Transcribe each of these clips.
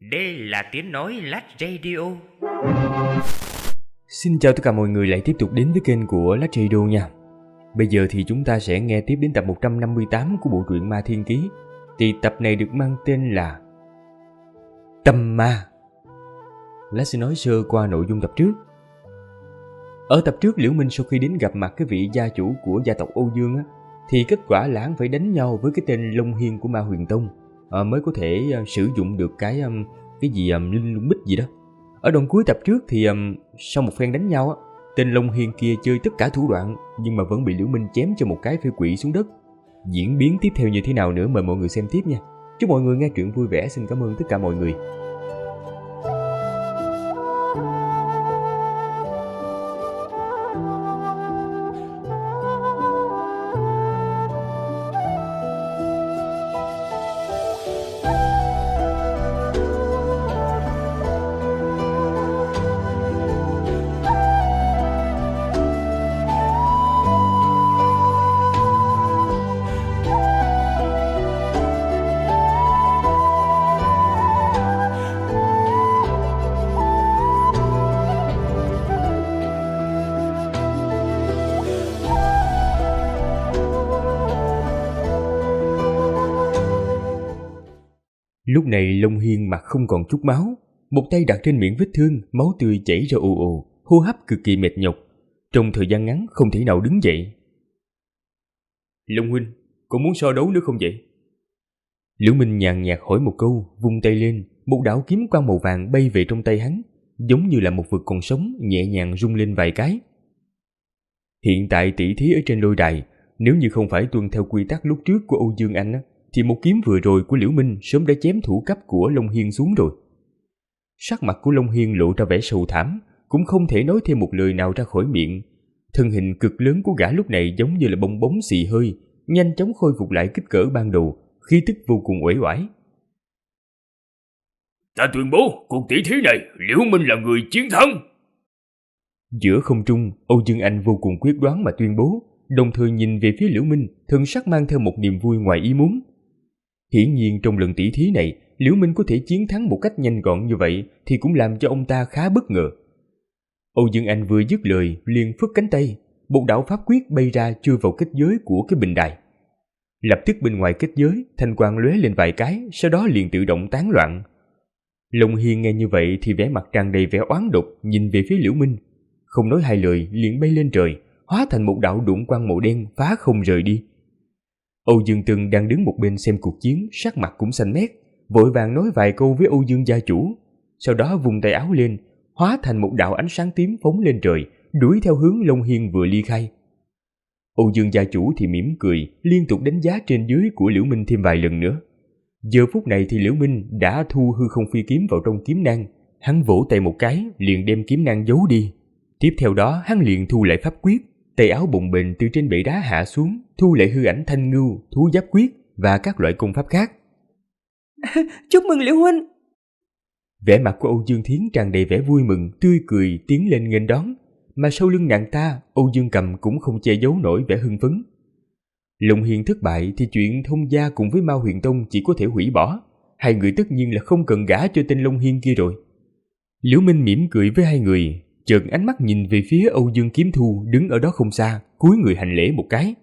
Đây là tiếng nói Lách Radio. Xin chào tất cả mọi người lại tiếp tục đến với kênh của Lách Radio nha. Bây giờ thì chúng ta sẽ nghe tiếp đến tập 158 của bộ truyện Ma Thiên Ký. Thì tập này được mang tên là Tâm Ma. Lách sẽ nói sơ qua nội dung tập trước. Ở tập trước, Liễu Minh sau khi đến gặp mặt cái vị gia chủ của gia tộc Âu Dương á, thì kết quả là hắn phải đánh nhau với cái tên Long Hiên của Ma Huyền Tông mới có thể sử dụng được cái gì linh lung bích gì đó. Ở đoạn cuối tập trước thì sau một phen đánh nhau á, tên Long Hiên kia chơi tất cả thủ đoạn nhưng mà vẫn bị Liễu Minh chém cho một cái phải quỵ xuống đất. Diễn biến tiếp theo như thế nào nữa mời mọi người xem tiếp nha. Chúc mọi người nghe truyện vui vẻ. Xin cảm ơn tất cả mọi người. Lúc này Long Hiên mặt không còn chút máu, một tay đặt trên miệng vết thương, máu tươi chảy ra ồ ồ, hô hấp cực kỳ mệt nhọc, trong thời gian ngắn không thể nào đứng dậy. Long huynh, còn muốn so đấu nữa không vậy? Liễu Minh nhàn nhạt hỏi một câu, vung tay lên, một đạo kiếm quang màu vàng bay về trong tay hắn, giống như là một vật còn sống, nhẹ nhàng rung lên vài cái. Hiện tại tỷ thí ở trên lôi đài, nếu như không phải tuân theo quy tắc lúc trước của Âu Dương Anh á, thì một kiếm vừa rồi của Liễu Minh sớm đã chém thủ cấp của Long Hiên xuống rồi. Sắc mặt của Long Hiên lộ ra vẻ sầu thảm, cũng không thể nói thêm một lời nào ra khỏi miệng. Thân hình cực lớn của gã lúc này giống như là bong bóng xì hơi, nhanh chóng khôi phục lại kích cỡ ban đầu, khí tức vô cùng uể oải. Ta tuyên bố cuộc tỷ thí này Liễu Minh là người chiến thắng. Giữa không trung, Âu Dương Anh vô cùng quyết đoán mà tuyên bố, đồng thời nhìn về phía Liễu Minh, thần sắc mang theo một niềm vui ngoài ý muốn. Hiển nhiên trong lần tỷ thí này, Liễu Minh có thể chiến thắng một cách nhanh gọn như vậy thì cũng làm cho ông ta khá bất ngờ. Âu Dương Anh vừa dứt lời liền phất cánh tay, một đạo pháp quyết bay ra chui vào kết giới của cái bình đài. Lập tức bên ngoài kết giới, thanh quang lóe lên vài cái, sau đó liền tự động tán loạn. Long Hiên nghe như vậy thì vẻ mặt tràn đầy vẻ oán độc, nhìn về phía Liễu Minh, không nói hai lời liền bay lên trời, hóa thành một đạo đụng quang màu đen phá không rời đi. Âu Dương Tường đang đứng một bên xem cuộc chiến, sắc mặt cũng xanh mét, vội vàng nói vài câu với Âu Dương gia chủ, sau đó vùng tay áo lên, hóa thành một đạo ánh sáng tím phóng lên trời, đuổi theo hướng Long Hiên vừa ly khai. Âu Dương gia chủ thì mỉm cười, liên tục đánh giá trên dưới của Liễu Minh thêm vài lần nữa. Giờ phút này thì Liễu Minh đã thu hư không phi kiếm vào trong kiếm nang, hắn vỗ tay một cái, liền đem kiếm nang giấu đi. Tiếp theo đó hắn liền thu lại pháp quyết, tay áo bồng bềnh từ trên bệ đá hạ xuống, thu lại hư ảnh thanh ngưu, thú giáp quyết và các loại công pháp khác. Chúc mừng Liễu huynh. Vẻ mặt của Âu Dương Thiến tràn đầy vẻ vui mừng, tươi cười tiến lên nghênh đón, mà sau lưng nàng ta, Âu Dương Cầm cũng không che giấu nổi vẻ hưng phấn. Long Hiên thất bại thì chuyện thông gia cùng với Ma Huyền Tông chỉ có thể hủy bỏ, hai người tất nhiên là không cần gả cho tên Long Hiên kia rồi. Liễu Minh mỉm cười với hai người, chợt ánh mắt nhìn về phía Âu Dương Kiếm Thu đứng ở đó không xa, cúi người hành lễ một cái.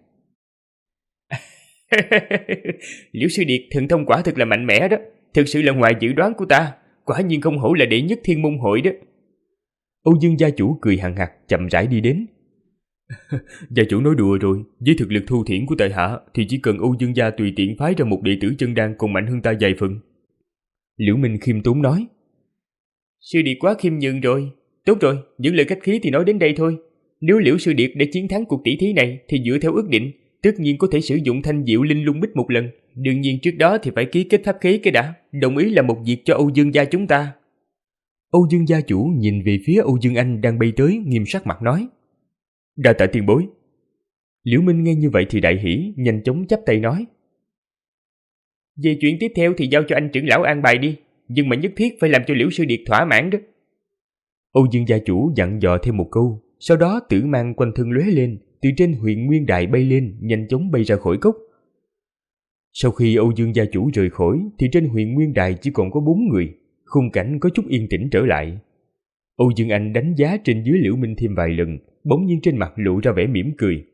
Liễu sư điệt thần thông quả thực là mạnh mẽ đó, thực sự là ngoài dự đoán của ta, quả nhiên không hổ là đệ nhất thiên môn hội đó. Âu Dương gia chủ cười hằng hặc chậm rãi đi đến. Gia chủ nói đùa rồi, với thực lực thu thiển của tại hạ thì chỉ cần Âu Dương gia tùy tiện phái ra một đệ tử chân đan còn mạnh hơn ta vài phần. Liễu Minh khiêm tốn nói. Sư điệt quá khiêm nhường rồi. Tốt rồi, những lời khách khí thì nói đến đây thôi. Nếu Liễu sư điệt để chiến thắng cuộc tỷ thí này thì dựa theo ước định, tất nhiên có thể sử dụng thanh diệu linh lung bích một lần. Đương nhiên trước đó thì phải ký kết pháp khí cái đã, đồng ý là một việc cho Âu Dương gia chúng ta. Âu Dương gia chủ nhìn về phía Âu Dương Anh đang bay tới, nghiêm sắc mặt nói. Đa tạ tiền bối. Liễu Minh nghe như vậy thì đại hỉ, nhanh chóng chắp tay nói. Về chuyện tiếp theo thì giao cho anh trưởng lão an bài đi, nhưng mà nhất thiết phải làm cho Liễu sư điệt thỏa mãn đó. Âu Dương gia chủ dặn dò thêm một câu, sau đó tử mang quanh thân lóe lên, từ trên Huyền Nguyên Đài bay lên, nhanh chóng bay ra khỏi cốc. Sau khi Âu Dương gia chủ rời khỏi thì trên Huyền Nguyên Đài chỉ còn có 4 người, khung cảnh có chút yên tĩnh trở lại. Âu Dương Anh đánh giá trên dưới Liễu Minh thêm vài lần, bỗng nhiên trên mặt lộ ra vẻ mỉm cười.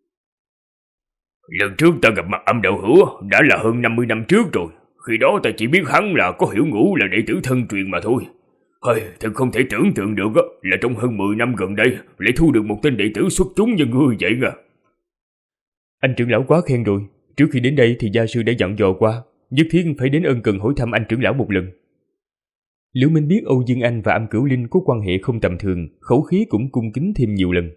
Lần trước ta gặp mặt Âm Đạo Hữu đã là hơn 50 năm trước rồi. Khi đó ta chỉ biết hắn là có Hiểu Ngũ là đệ tử thân truyền mà thôi. Thật không thể tưởng tượng được là trong hơn 10 năm gần đây lại thu được một tên đệ tử xuất chúng như ngươi vậy nha. Anh trưởng lão quá khen rồi. Trước khi đến đây thì gia sư đã dặn dò qua, nhất thiết phải đến ân cần hỏi thăm anh trưởng lão một lần. Liễu Minh biết Âu Dương Anh và Âm Cửu Linh có quan hệ không tầm thường, khẩu khí cũng cung kính thêm nhiều lần.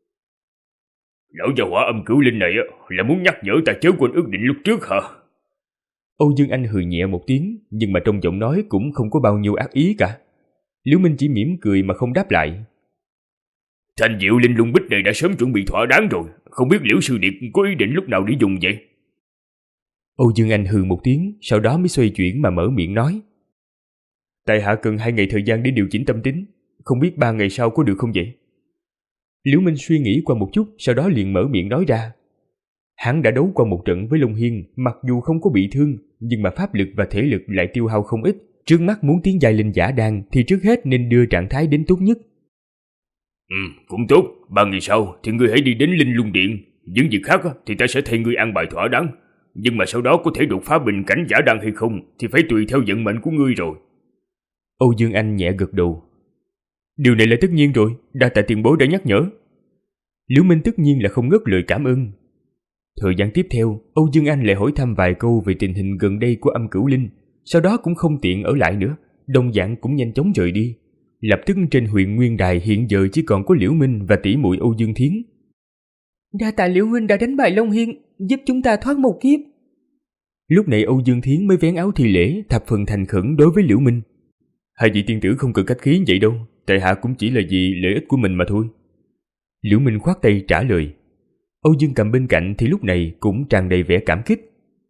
Lão già hỏa Âm Cửu Linh này là muốn nhắc nhở ta chớ quên ước định lúc trước hả? Âu Dương Anh hừ nhẹ một tiếng, nhưng mà trong giọng nói cũng không có bao nhiêu ác ý cả. Liễu Minh chỉ mỉm cười mà không đáp lại. Thanh diệu linh lung bích này đã sớm chuẩn bị thỏa đáng rồi, không biết Liễu sư điệt có ý định lúc nào để dùng vậy? Âu Dương Anh hừ một tiếng, sau đó mới xoay chuyển mà mở miệng nói. Tại hạ cần 2 ngày thời gian để điều chỉnh tâm tính, không biết 3 ngày sau có được không vậy? Liễu Minh suy nghĩ qua một chút, sau đó liền mở miệng nói ra. Hắn đã đấu qua một trận với Long Hiên, mặc dù không có bị thương, nhưng mà pháp lực và thể lực lại tiêu hao không ít. Trước mắt muốn tiến giai lên giả đan thì trước hết nên đưa trạng thái đến tốt nhất. Cũng tốt, 3 ngày sau thì ngươi hãy đi đến Linh Lung Điện. Những việc khác thì ta sẽ thay ngươi an bài thỏa đáng. Nhưng mà sau đó có thể đột phá bình cảnh giả đan hay không thì phải tùy theo vận mệnh của ngươi rồi. Âu Dương Anh nhẹ gật đầu. Điều này là tất nhiên rồi, đa tạ tiền bối đã nhắc nhở. Liễu Minh tất nhiên là không ngớt lời cảm ơn. Thời gian tiếp theo, Âu Dương Anh lại hỏi thăm vài câu về tình hình gần đây của Âm Cửu Linh, sau đó cũng không tiện ở lại nữa, đồng dạng cũng nhanh chóng rời đi. Lập tức trên huyện Nguyên Đài hiện giờ chỉ còn có Liễu Minh và tỷ muội Âu Dương Thiến. Đa tạ Liễu huynh đã đánh bại Long Hiên, giúp chúng ta thoát một kiếp. Lúc này Âu Dương Thiến mới vén áo thi lễ, thập phần thành khẩn đối với Liễu Minh. Hai vị tiên tử không cần khách khí vậy đâu, tại hạ cũng chỉ là vì lợi ích của mình mà thôi. Liễu Minh khoát tay trả lời. Âu Dương Cầm bên cạnh thì lúc này cũng tràn đầy vẻ cảm kích.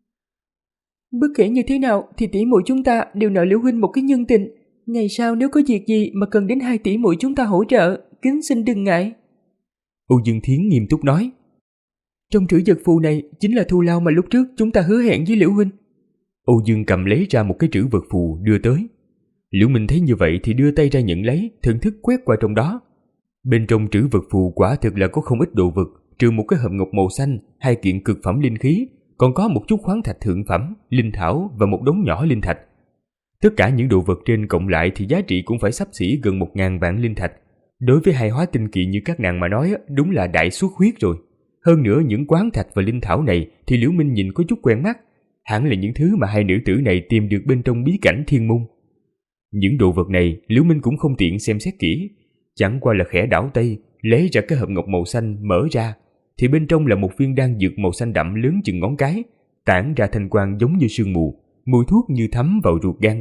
Bất kể như thế nào thì tỷ muội chúng ta đều nợ Liễu huynh một cái nhân tình. Ngày sau nếu có việc gì mà cần đến 2 tỷ muội chúng ta hỗ trợ, kính xin đừng ngại. Âu Dương Thiến nghiêm túc nói. Trong trữ vật phù này chính là thù lao mà lúc trước chúng ta hứa hẹn với Liễu huynh. Âu Dương Cầm lấy ra một cái trữ vật phù đưa tới. Liễu Minh thấy như vậy thì đưa tay ra nhận lấy, thưởng thức quét qua trong đó. Bên trong trữ vật phù quả thực là có không ít đồ vật, trừ một cái hộp ngọc màu xanh, 2 kiện cực phẩm linh khí, còn có một chút khoáng thạch thượng phẩm, linh thảo và một đống nhỏ linh thạch. Tất cả những đồ vật trên cộng lại thì giá trị cũng phải xấp xỉ gần 1.000 vạn linh thạch. Đối với hai hóa tinh kỳ như các nàng mà nói, đúng là đại xuất huyết rồi. Hơn nữa những khoáng thạch và linh thảo này thì Liễu Minh nhìn có chút quen mắt, hẳn là những thứ mà hai nữ tử này tìm được bên trong bí cảnh Thiên Môn. Những đồ vật này Liễu Minh cũng không tiện xem xét kỹ, chẳng qua là khẽ đảo tay, lấy ra cái hộp ngọc màu xanh mở ra, thì bên trong là một viên đan dược màu xanh đậm lớn chừng ngón cái, tản ra thanh quang giống như sương mù, mùi thuốc như thấm vào ruột gan.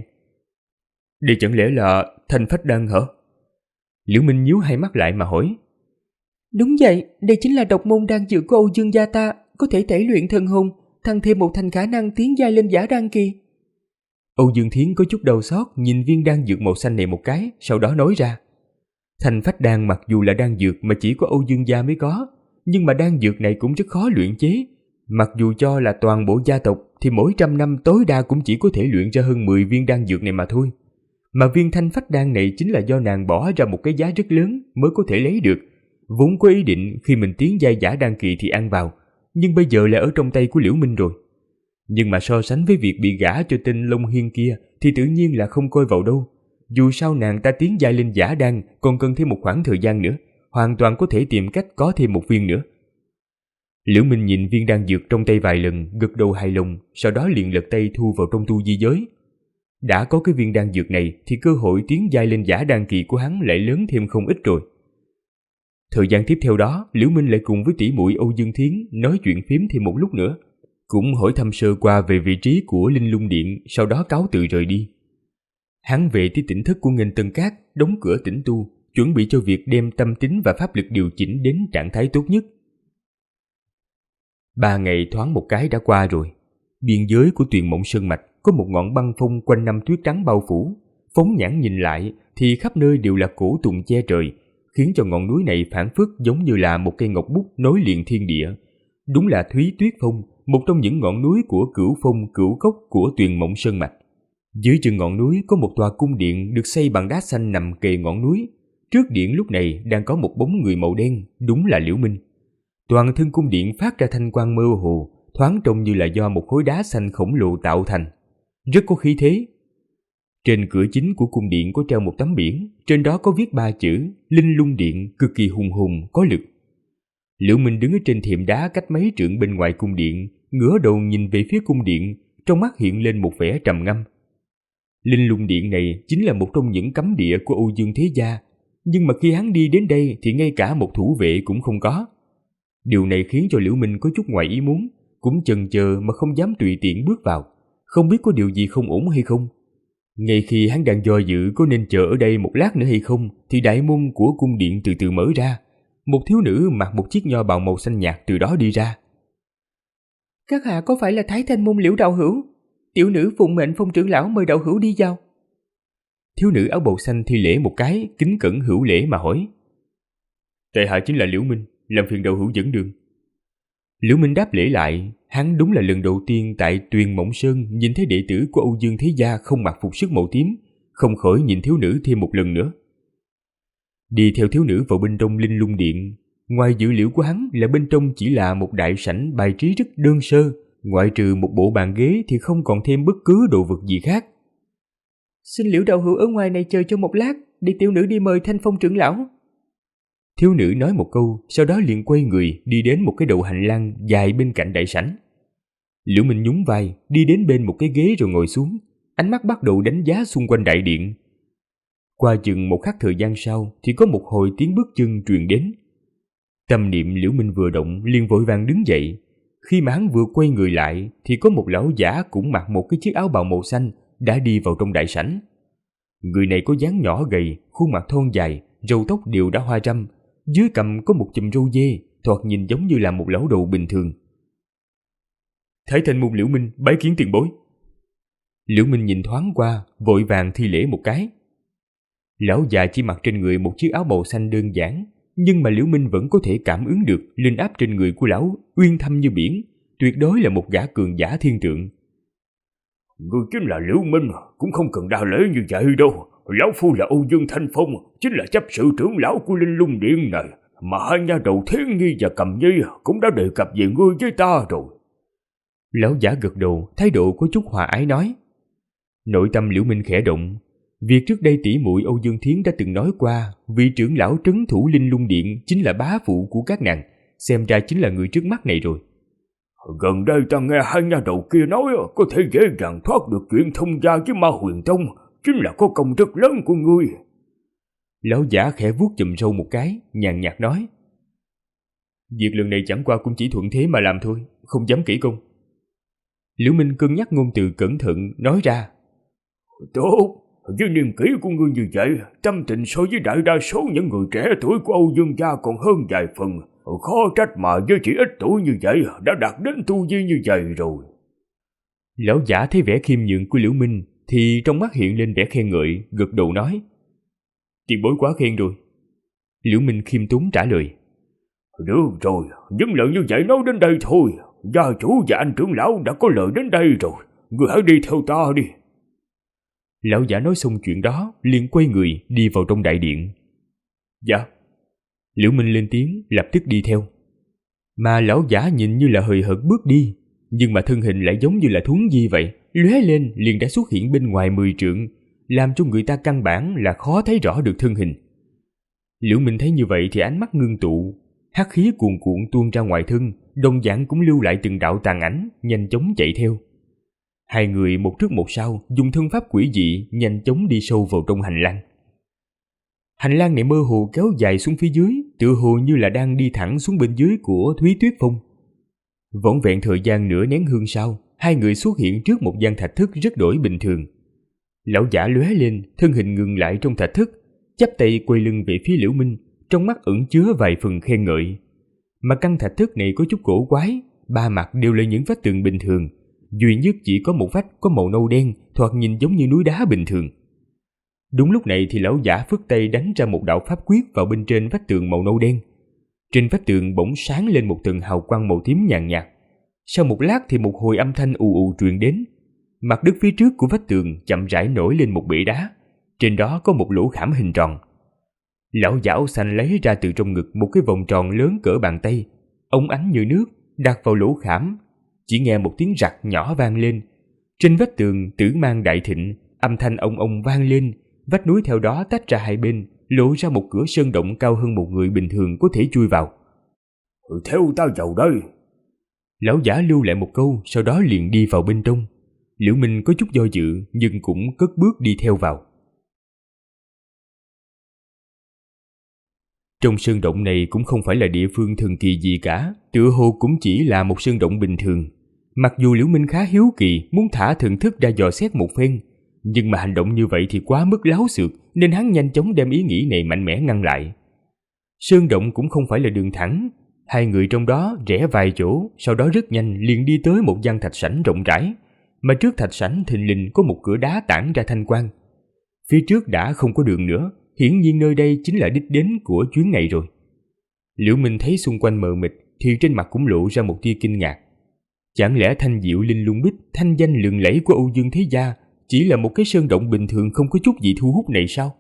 Đây chẳng lẽ là Thanh Phách Đan hả? Liễu Minh nhíu hai mắt lại mà hỏi. Đúng vậy, đây chính là độc môn đan dược của Âu Dương gia ta, có thể tẩy luyện thần hồn, tăng thêm một thành khả năng tiến giai lên giả đan kỳ. Âu Dương Thiến có chút đau xót nhìn viên đan dược màu xanh này một cái, sau đó nói ra. Thanh Phách Đan mặc dù là đan dược mà chỉ có Âu Dương gia mới có, nhưng mà đan dược này cũng rất khó luyện chế. Mặc dù cho là toàn bộ gia tộc thì mỗi 100 năm tối đa cũng chỉ có thể luyện ra hơn 10 viên đan dược này mà thôi. Mà viên Thanh Phách Đan này chính là do nàng bỏ ra một cái giá rất lớn mới có thể lấy được. Vốn có ý định khi mình tiến giai giả đan kỳ thì ăn vào, nhưng bây giờ là ở trong tay của Liễu Minh rồi. Nhưng mà so sánh với việc bị gả cho tên Long Hiên kia thì tự nhiên là không coi vào đâu. Dù sao nàng ta tiến giai lên giả đan còn cần thêm một khoảng thời gian nữa, hoàn toàn có thể tìm cách có thêm một viên nữa. Liễu Minh nhìn viên đan dược trong tay vài lần, gật đầu hài lòng, sau đó liền lật tay thu vào trong tu di giới. Đã có cái viên đan dược này thì cơ hội tiến giai lên giả đan kỳ của hắn lại lớn thêm không ít rồi. Thời gian tiếp theo đó, Liễu Minh lại cùng với tỷ muội Âu Dương Thiến nói chuyện phím thêm một lúc nữa, cũng hỏi thăm sơ qua về vị trí của Linh Lung Điện, sau đó cáo từ rời đi. Hắn về tới tỉnh thất của Nghênh Tân Cát, đóng cửa tĩnh tu, chuẩn bị cho việc đem tâm tính và pháp lực điều chỉnh đến trạng thái tốt nhất. 3 ngày thoáng một cái đã qua rồi. Biên giới của Tuyền Mộng Sơn Mạch có một ngọn băng phong quanh năm tuyết trắng bao phủ. Phóng nhãn nhìn lại thì khắp nơi đều là cổ tùng che trời, khiến cho ngọn núi này phảng phất giống như là một cây ngọc bút nối liền thiên địa. Đúng là Thúy Tuyết Phong, một trong những ngọn núi của Cửu Phong Cửu Cốc của Tuyền Mộng Sơn Mạch. Dưới chân ngọn núi có một tòa cung điện được xây bằng đá xanh nằm kề ngọn núi. Trước điện lúc này đang có một bóng người màu đen, đúng là Liễu Minh. Toàn thân cung điện phát ra thanh quang mơ hồ, thoáng trông như là do một khối đá xanh khổng lồ tạo thành, rất có khí thế. Trên cửa chính của cung điện có treo một tấm biển, trên đó có viết 3 chữ Linh Lung Điện, cực kỳ hùng hồn, có lực. Liễu Minh đứng ở trên thềm đá cách mấy trượng bên ngoài cung điện, ngửa đầu nhìn về phía cung điện, trong mắt hiện lên một vẻ trầm ngâm. Linh Lung Điện này chính là một trong những cấm địa của Âu Dương Thế Gia, nhưng mà khi hắn đi đến đây thì ngay cả một thủ vệ cũng không có. Điều này khiến cho Liễu Minh có chút ngoài ý muốn, cũng chần chờ mà không dám tùy tiện bước vào, không biết có điều gì không ổn hay không. Ngay khi hắn đang do dự có nên chờ ở đây một lát nữa hay không, thì đại môn của cung điện từ từ mở ra. Một thiếu nữ mặc một chiếc nho bào màu xanh nhạt từ đó đi ra. Các hạ có phải là Thái Thanh Môn Liễu đạo hữu? Tiểu nữ phụng mệnh Phong trưởng lão mời đạo hữu đi vào. Thiếu nữ áo bào xanh thi lễ một cái, kính cẩn hữu lễ mà hỏi. Tại hạ chính là Liễu Minh, làm phiền đạo hữu dẫn đường. Liễu Minh đáp lễ lại, hắn đúng là lần đầu tiên tại Tuyền Mộng Sơn nhìn thấy đệ tử của Âu Dương Thế Gia không mặc phục sức màu tím, không khỏi nhìn thiếu nữ thêm một lần nữa. Đi theo thiếu nữ vào bên trong Linh Lung Điện, ngoài dự liệu của hắn là bên trong chỉ là một đại sảnh bài trí rất đơn sơ, ngoại trừ một bộ bàn ghế thì không còn thêm bất cứ đồ vật gì khác. Xin Liễu đạo hữu ở ngoài này chờ cho một lát, để tiểu nữ đi mời Thanh Phong trưởng lão. Thiếu nữ nói một câu, sau đó liền quay người đi đến một cái đầu hành lang dài bên cạnh đại sảnh. Liễu Minh nhún vai, đi đến bên một cái ghế rồi ngồi xuống, ánh mắt bắt đầu đánh giá xung quanh đại điện. Qua chừng một khắc thời gian sau thì có một hồi tiếng bước chân truyền đến. Tâm niệm Liễu Minh vừa động liền vội vàng đứng dậy. Khi mà hắn vừa quay người lại thì có một lão giả cũng mặc một cái chiếc áo bào màu xanh đã đi vào trong đại sảnh. Người này có dáng nhỏ gầy, khuôn mặt thon dài, râu tóc đều đã hoa râm, dưới cằm có một chùm râu dê, thoạt nhìn giống như là một lão đầu bình thường. Thái Thanh Môn Liễu Minh bái kiến tiền bối. Liễu Minh nhìn thoáng qua, vội vàng thi lễ một cái. Lão già chỉ mặc trên người một chiếc áo màu xanh đơn giản, nhưng mà Liễu Minh vẫn có thể cảm ứng được linh áp trên người của lão uyên thâm như biển, tuyệt đối là một gã cường giả thiên tượng. Người chính là Liễu Minh, cũng không cần đa lễ như vậy đâu. Lão phu là Âu Dương Thanh Phong, chính là chấp sự trưởng lão của Linh Lung Điện này, mà hai nha đầu Thiến Nhi và Cầm Nhi cũng đã đề cập về ngươi với ta rồi. Lão giả gật đầu, thái độ có chút hòa ái nói. Nội tâm Liễu Minh khẽ động. Việc trước đây tỷ muội Âu Dương Thiến đã từng nói qua, vị trưởng lão trấn thủ Linh Lung Điện chính là bá phụ của các nàng, xem ra chính là người trước mắt này rồi. Gần đây ta nghe hai nha đầu kia nói có thể dễ dàng thoát được chuyện thông gia với Ma Huyền Tông, chính là có công rất lớn của ngươi. Lão giả khẽ vuốt chùm râu một cái, nhàn nhạt nói. Việc lần này chẳng qua cũng chỉ thuận thế mà làm thôi, không dám kỹ công. Liễu Minh cân nhắc ngôn từ cẩn thận, nói ra. Tốt, với niềm kỹ của ngươi như vậy, tâm tình so với đại đa số những người trẻ tuổi của Âu Dương gia còn hơn vài phần. Khó trách mà với chỉ ít tuổi như vậy đã đạt đến tu vi như vậy rồi. Lão giả thấy vẻ khiêm nhường của Liễu Minh thì trong mắt hiện lên vẻ khen ngợi, gật đầu nói. Tiền bối quá khen rồi. Liễu Minh khiêm tốn trả lời. Được rồi, những lời như vậy nói đến đây thôi. Gia chủ và anh trưởng lão đã có lời đến đây rồi, ngươi hãy đi theo ta đi. Lão giả nói xong chuyện đó liền quay người đi vào trong đại điện. Dạ. Liễu Minh lên tiếng lập tức đi theo. Mà lão giả nhìn như là hời hợt bước đi, nhưng mà thân hình lại giống như là thuấn di vậy, lóe lên liền đã xuất hiện bên ngoài 10 trượng, làm cho người ta căn bản là khó thấy rõ được thân hình. Liễu Minh thấy như vậy thì ánh mắt ngưng tụ, hắc khí cuồn cuộn tuôn ra ngoài thân, đồng dạng cũng lưu lại từng đạo tàn ảnh, nhanh chóng chạy theo. Hai người một trước một sau, dùng thân pháp quỷ dị nhanh chóng đi sâu vào trong hành lang. Hành lang này mơ hồ kéo dài xuống phía dưới, tựa hồ như là đang đi thẳng xuống bên dưới của Thúy Tuyết Phong. Vỏn vẹn thời gian nửa nén hương sau, hai người xuất hiện trước một gian thạch thất rất đổi bình thường. Lão giả lóe lên, thân hình ngừng lại trong thạch thất, chắp tay quay lưng về phía Liễu Minh, trong mắt ẩn chứa vài phần khen ngợi. Mà căn thạch thất này có chút cổ quái, ba mặt đều là những vách tường bình thường, duy nhất chỉ có một vách có màu nâu đen, thoạt nhìn giống như núi đá bình thường. Đúng lúc này thì lão giả phất tay đánh ra một đạo pháp quyết vào bên trên vách tường màu nâu đen. Trên vách tường bỗng sáng lên một tầng hào quang màu tím nhàn nhạt. Sau một lát thì một hồi âm thanh ù ù truyền đến. Mặt đất phía trước của vách tường chậm rãi nổi lên một bể đá, trên đó có một lỗ khảm hình tròn. Lão giả áo xanh lấy ra từ trong ngực một cái vòng tròn lớn cỡ bàn tay, óng ánh như nước, đặt vào lỗ khảm. Chỉ nghe một tiếng rặc nhỏ vang lên. Trên vách tường Tử Mang đại thịnh, âm thanh ong ong vang lên, vách núi theo đó tách ra hai bên, lộ ra một cửa sơn động cao hơn một người bình thường có thể chui vào. Theo ta vào đây. Lão giả lưu lại một câu, sau đó liền đi vào bên trong. Liễu Minh có chút do dự, nhưng cũng cất bước đi theo vào. Trong sơn động này cũng không phải là địa phương thần kỳ gì cả, tựa hồ cũng chỉ là một sơn động bình thường. Mặc dù Liễu Minh khá hiếu kỳ, muốn thả thần thức ra dò xét một phen, nhưng mà hành động như vậy thì quá mức láo xược, nên hắn nhanh chóng đem ý nghĩ này mạnh mẽ ngăn lại. Sơn động cũng không phải là đường thẳng, hai người trong đó rẽ vài chỗ, sau đó rất nhanh liền đi tới một gian thạch sảnh rộng rãi, mà trước thạch sảnh thình lình có một cửa đá tản ra thanh quang. Phía trước đã không có đường nữa, hiển nhiên nơi đây chính là đích đến của chuyến này rồi. Liễu Minh thấy xung quanh mờ mịt thì trên mặt cũng lộ ra một tia kinh ngạc. Chẳng lẽ thanh diệu linh lung bích, thanh danh lừng lẫy của Âu Dương Thế Gia chỉ là một cái sơn động bình thường không có chút gì thu hút này sao?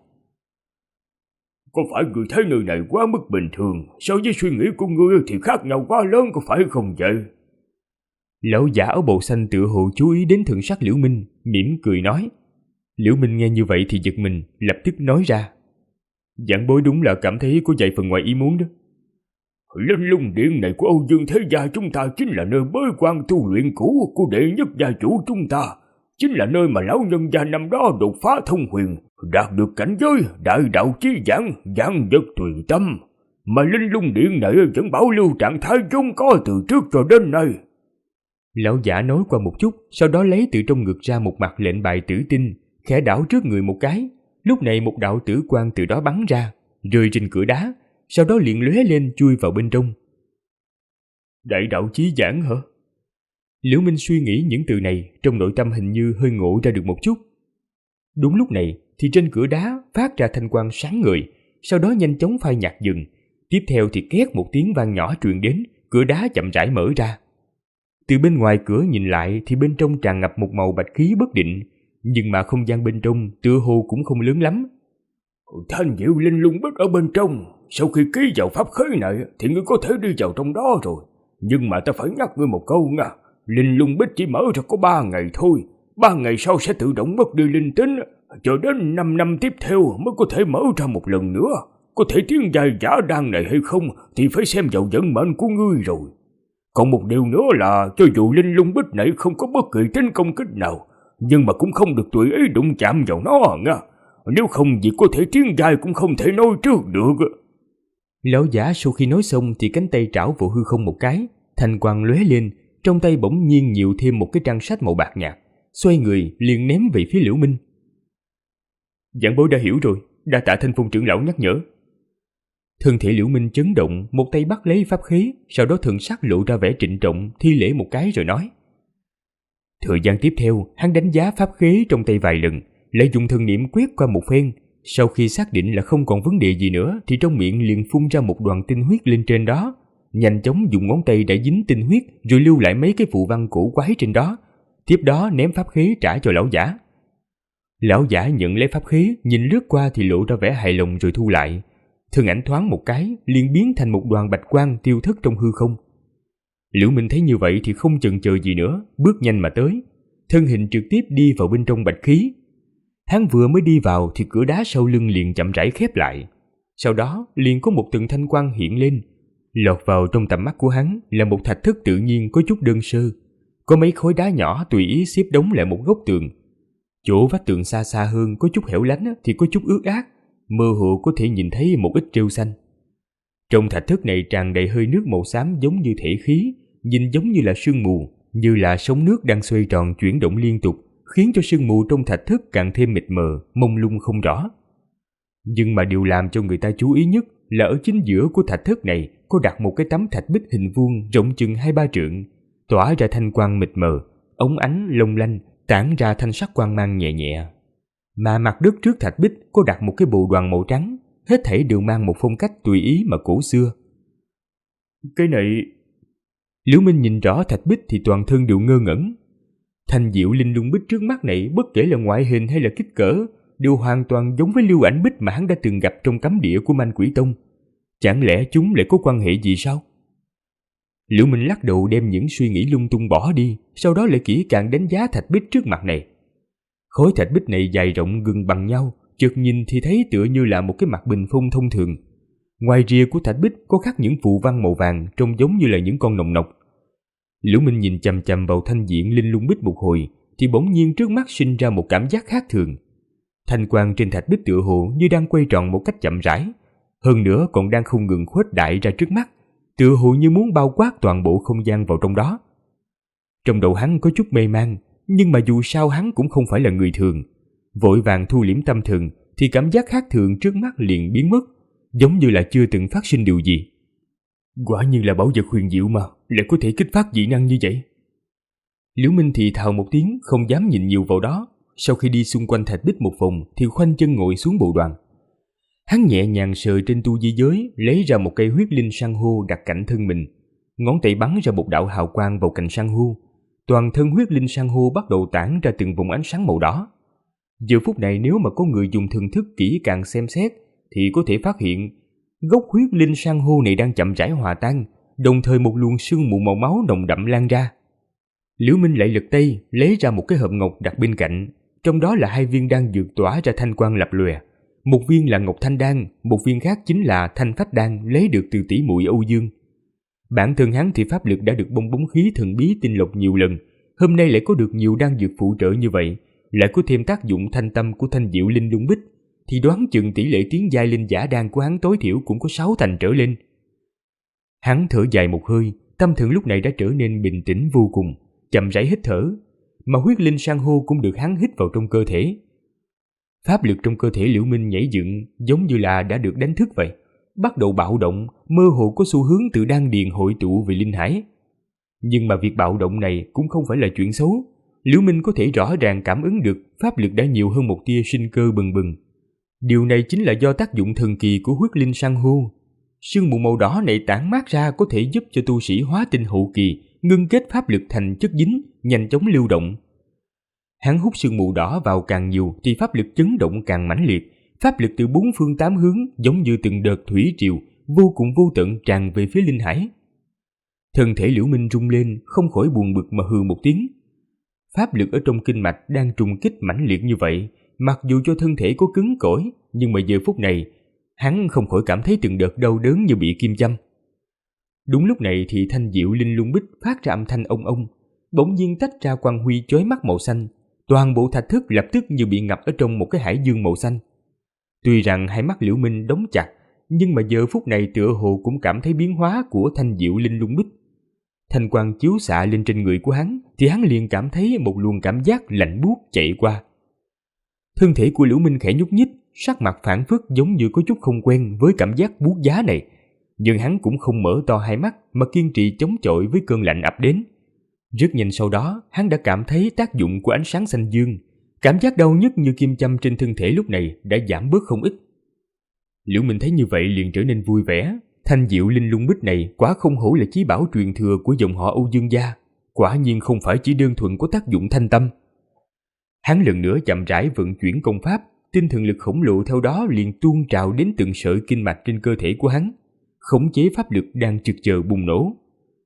Có phải người thấy nơi này quá mức bình thường, so với suy nghĩ của ngươi thì khác nhau quá lớn, có phải không vậy? Lão giả áo bào xanh tựa hồ chú ý đến thần sắc Liễu Minh, mỉm cười nói. Liễu Minh nghe như vậy thì giật mình, lập tức nói ra. Giảng bối đúng là cảm thấy có vài phần ngoài ý muốn đó. Linh lung điện này của Âu Dương Thế Gia chúng ta chính là nơi bế quan tu luyện cũ của đệ nhất gia chủ chúng ta, chính là nơi mà lão nhân gia năm đó đột phá thông huyền, đạt được cảnh giới đại đạo chí giảng, giảng vật tùy tâm, mà linh lung điện này vẫn bảo lưu trạng thái vốn có từ trước cho đến nay. Lão giả nói qua một chút, sau đó lấy từ trong ngực ra một mặt lệnh bài tử tinh, khẽ đảo trước người một cái. Lúc này một đạo tử quang từ đó bắn ra, rơi trên cửa đá, sau đó liền lóe lên chui vào bên trong. Đại đạo chí giảng hả? Liễu Minh suy nghĩ những từ này, trong nội tâm hình như hơi ngộ ra được một chút. Đúng lúc này thì trên cửa đá phát ra thanh quang sáng ngời, sau đó nhanh chóng phai nhạt dừng. Tiếp theo thì két một tiếng vang nhỏ truyền đến, cửa đá chậm rãi mở ra. Từ bên ngoài cửa nhìn lại thì bên trong tràn ngập một màu bạch khí bất định, nhưng mà không gian bên trong tựa hồ cũng không lớn lắm. Thanh diệu linh lung bích ở bên trong, sau khi ký vào pháp khí này thì ngươi có thể đi vào trong đó rồi. Nhưng mà ta phải nhắc ngươi một câu nha, linh lung bích chỉ mở ra có 3 ngày thôi, 3 ngày sau sẽ tự động mất đi linh tính, cho đến 5 năm tiếp theo mới có thể mở ra một lần nữa. Có thể tiến giai giả đan này hay không thì phải xem vào vận mệnh của ngươi rồi. Còn một điều nữa là cho dù linh lung bích này không có bất kỳ tính công kích nào, nhưng mà cũng không được tùy ý đụng chạm vào nó nha. Nếu không gì có thể tiến giai cũng không thể nói trước được. Lão giả sau khi nói xong thì cánh tay trảo vào hư không một cái, thanh quang lóe lên, trong tay bỗng nhiên nhiều thêm một cái trang sách màu bạc nhạt, xoay người liền ném về phía Liễu Minh. Giảng bối đã hiểu rồi, đa tạ Thanh Phong trưởng lão nhắc nhở. Thân thể Liễu Minh chấn động, một tay bắt lấy pháp khí, sau đó thần sắc lộ ra vẻ trịnh trọng, thi lễ một cái rồi nói. Thời gian tiếp theo, hắn đánh giá pháp khí trong tay vài lần, lại dùng thần niệm quét qua một phen. Sau khi xác định là không còn vấn đề gì nữa thì trong miệng liền phun ra một đoàn tinh huyết lên trên đó, nhanh chóng dùng ngón tay đã dính tinh huyết rồi lưu lại mấy cái phù văn cổ quái trên đó, tiếp đó ném pháp khí trả cho lão giả. Lão giả nhận lấy pháp khí, nhìn lướt qua thì lộ ra vẻ hài lòng rồi thu lại. Thân ảnh thoáng một cái liền biến thành một đoàn bạch quang tiêu thất trong hư không. Liễu Minh thấy như vậy thì không chần chờ gì nữa, bước nhanh mà tới, thân hình trực tiếp đi vào bên trong bạch khí. Hắn vừa mới đi vào thì cửa đá sau lưng liền chậm rãi khép lại. Sau đó liền có một từng thanh quang hiện lên. Lọt vào trong tầm mắt của hắn là một thạch thất tự nhiên có chút đơn sơ. Có mấy khối đá nhỏ tùy ý xếp đống lại một góc tường. Chỗ vách tường xa xa hơn có chút hẻo lánh thì có chút ướt át, mơ hồ có thể nhìn thấy một ít rêu xanh. Trong thạch thất này tràn đầy hơi nước màu xám giống như thể khí, nhìn giống như là sương mù, như là sóng nước đang xoay tròn chuyển động liên tục, khiến cho sương mù trong thạch thất càng thêm mịt mờ, mông lung không rõ. Nhưng mà điều làm cho người ta chú ý nhất là ở chính giữa của thạch thất này có đặt một cái tấm thạch bích hình vuông rộng chừng 2-3 trượng, tỏa ra thanh quang mịt mờ, óng ánh long lanh, tản ra thanh sắc quang mang nhẹ nhẹ. Mà mặt đất trước thạch bích có đặt một cái bồ đoàn màu trắng, hết thảy đều mang một phong cách tùy ý mà cổ xưa. Cái này... Liễu Minh nhìn rõ thạch bích thì toàn thân đều ngơ ngẩn. Thanh diệu linh lung bích trước mắt này, bất kể là ngoại hình hay là kích cỡ, đều hoàn toàn giống với lưu ảnh bích mà hắn đã từng gặp trong cấm địa của Manh Quỷ Tông. Chẳng lẽ chúng lại có quan hệ gì sao? Liễu Minh lắc đầu đem những suy nghĩ lung tung bỏ đi, sau đó lại kỹ càng đánh giá thạch bích trước mặt này. Khối thạch bích này dài rộng gần bằng nhau, chợt nhìn thì thấy tựa như là một cái mặt bình phong thông thường. Ngoài rìa của thạch bích có khắc những phù văn màu vàng trông giống như là những con nòng nọc. Liễu Minh nhìn chằm chằm vào thanh diện linh lung bích một hồi, thì bỗng nhiên trước mắt sinh ra một cảm giác khác thường. Thanh quang trên thạch bích tựa hồ như đang quay tròn một cách chậm rãi, hơn nữa còn đang không ngừng khuếch đại ra trước mắt, tựa hồ như muốn bao quát toàn bộ không gian vào trong đó. Trong đầu hắn có chút mê man, nhưng mà dù sao hắn cũng không phải là người thường. Vội vàng thu liễm tâm thần thì cảm giác khác thường trước mắt liền biến mất, giống như là chưa từng phát sinh điều gì. Quả nhiên là bảo vật huyền diệu mà, lại có thể kích phát dị năng như vậy. Liễu Minh thì thào một tiếng, không dám nhìn nhiều vào đó. Sau khi đi xung quanh thạch bích một vòng thì khoanh chân ngồi xuống bộ đoàn. Hắn nhẹ nhàng sờ trên tu di giới, lấy ra một cây huyết linh san hô đặt cạnh thân mình. Ngón tay bắn ra một đạo hào quang vào cành san hô. Toàn thân huyết linh san hô bắt đầu tản ra từng vùng ánh sáng màu đỏ. Giờ phút này nếu mà có người dùng thần thức kỹ càng xem xét thì có thể phát hiện gốc huyết linh san hô này đang chậm rãi hòa tan, đồng thời một luồng sương mù màu máu nồng đậm lan ra. Liễu Minh lại lật tay lấy ra một cái hộp ngọc đặt bên cạnh, trong đó là 2 viên đan dược tỏa ra thanh quang lập lòe. Một viên là ngọc thanh đan, một viên khác chính là thanh phách đan lấy được từ tỷ muội Âu Dương. Bản thân hắn thì pháp lực đã được bong bóng khí thần bí tinh lọc nhiều lần, hôm nay lại có được nhiều đan dược phụ trợ như vậy, lại có thêm tác dụng thanh tâm của thanh diệu linh lung bích, thì đoán chừng tỷ lệ tiến giai linh giả đan của hắn tối thiểu cũng có 6 thành trở lên. Hắn thở dài một hơi, tâm thần lúc này đã trở nên bình tĩnh vô cùng, chậm rãi hít thở, mà huyết linh san hô cũng được hắn hít vào trong cơ thể. Pháp lực trong cơ thể Liễu Minh nhảy dựng giống như là đã được đánh thức vậy, bắt đầu bạo động, mơ hồ có xu hướng từ đan điền hội tụ về linh hải. Nhưng mà việc bạo động này cũng không phải là chuyện xấu. Liễu Minh có thể rõ ràng cảm ứng được pháp lực đã nhiều hơn một tia sinh cơ bừng bừng. Điều này chính là do tác dụng thần kỳ của huyết linh san hô. Sương mù màu đỏ này tản mát ra có thể giúp cho tu sĩ hóa tinh hậu kỳ ngưng kết pháp lực thành chất dính, nhanh chóng lưu động. Hắn hút sương mù đỏ vào càng nhiều thì pháp lực chấn động càng mãnh liệt, pháp lực từ 4 phương 8 hướng giống như từng đợt thủy triều vô cùng vô tận tràn về phía linh hải. Thân thể Liễu Minh rung lên, không khỏi buồn bực mà hừ một tiếng. Pháp lực ở trong kinh mạch đang trùng kích mãnh liệt như vậy, mặc dù cho thân thể có cứng cỏi, nhưng mà giờ phút này hắn không khỏi cảm thấy từng đợt đau đớn như bị kim châm. Đúng lúc này thì thanh diệu linh lung bích phát ra âm thanh ông ông, bỗng nhiên tách ra quang huy chói mắt màu xanh. Toàn bộ thạch thất lập tức như bị ngập ở trong một cái hải dương màu xanh. Tuy rằng hai mắt Liễu Minh đóng chặt, nhưng mà giờ phút này tựa hồ cũng cảm thấy biến hóa của thanh diệu linh lung bích. Thanh quang chiếu xạ lên trên người của hắn, thì hắn liền cảm thấy một luồng cảm giác lạnh buốt chạy qua. Thân thể của Liễu Minh khẽ nhúc nhích, sắc mặt phảng phất giống như có chút không quen với cảm giác buốt giá này. Nhưng hắn cũng không mở to hai mắt mà kiên trì chống chọi với cơn lạnh ập đến. Rất nhanh sau đó, hắn đã cảm thấy tác dụng của ánh sáng xanh dương. Cảm giác đau nhức như kim châm trên thân thể lúc này đã giảm bớt không ít. Liễu Minh thấy như vậy liền trở nên vui vẻ. Thanh diệu linh lung bích này quả không hổ là chí bảo truyền thừa của dòng họ Âu Dương gia. Quả nhiên không phải chỉ đơn thuần có tác dụng thanh tâm. Hắn lần nữa chậm rãi vận chuyển công pháp, tinh thần lực khổng lồ theo đó liền tuôn trào đến từng sợi kinh mạch trên cơ thể của hắn, khống chế pháp lực đang chực chờ bùng nổ.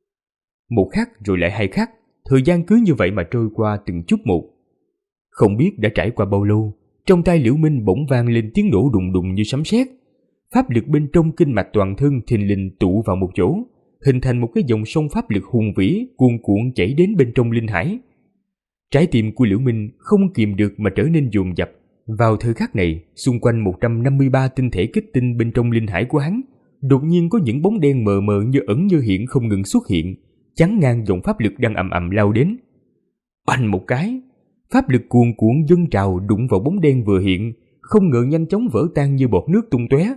Một khắc rồi lại 2 khắc, thời gian cứ như vậy mà trôi qua từng chút một. Không biết đã trải qua bao lâu, trong tai Liễu Minh bỗng vang lên tiếng nổ đùng đùng như sấm sét. Pháp lực bên trong kinh mạch toàn thân thình lình tụ vào một chỗ, hình thành một cái dòng sông pháp lực hùng vĩ cuồn cuộn chảy đến bên trong linh hải. Trái tim của Liễu Minh không kìm được mà trở nên dồn dập. Vào thời khắc này, xung quanh 153 tinh thể kết tinh bên trong linh hải của hắn, đột nhiên có những bóng đen mờ mờ như ẩn như hiện không ngừng xuất hiện, chắn ngang dòng pháp lực đang ầm ầm lao đến. Oanh một cái, pháp lực cuồn cuộn dâng trào đụng vào bóng đen vừa hiện, không ngờ nhanh chóng vỡ tan như bọt nước tung tóe.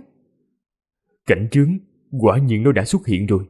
Cảnh chướng, quả nhiên nó đã xuất hiện rồi.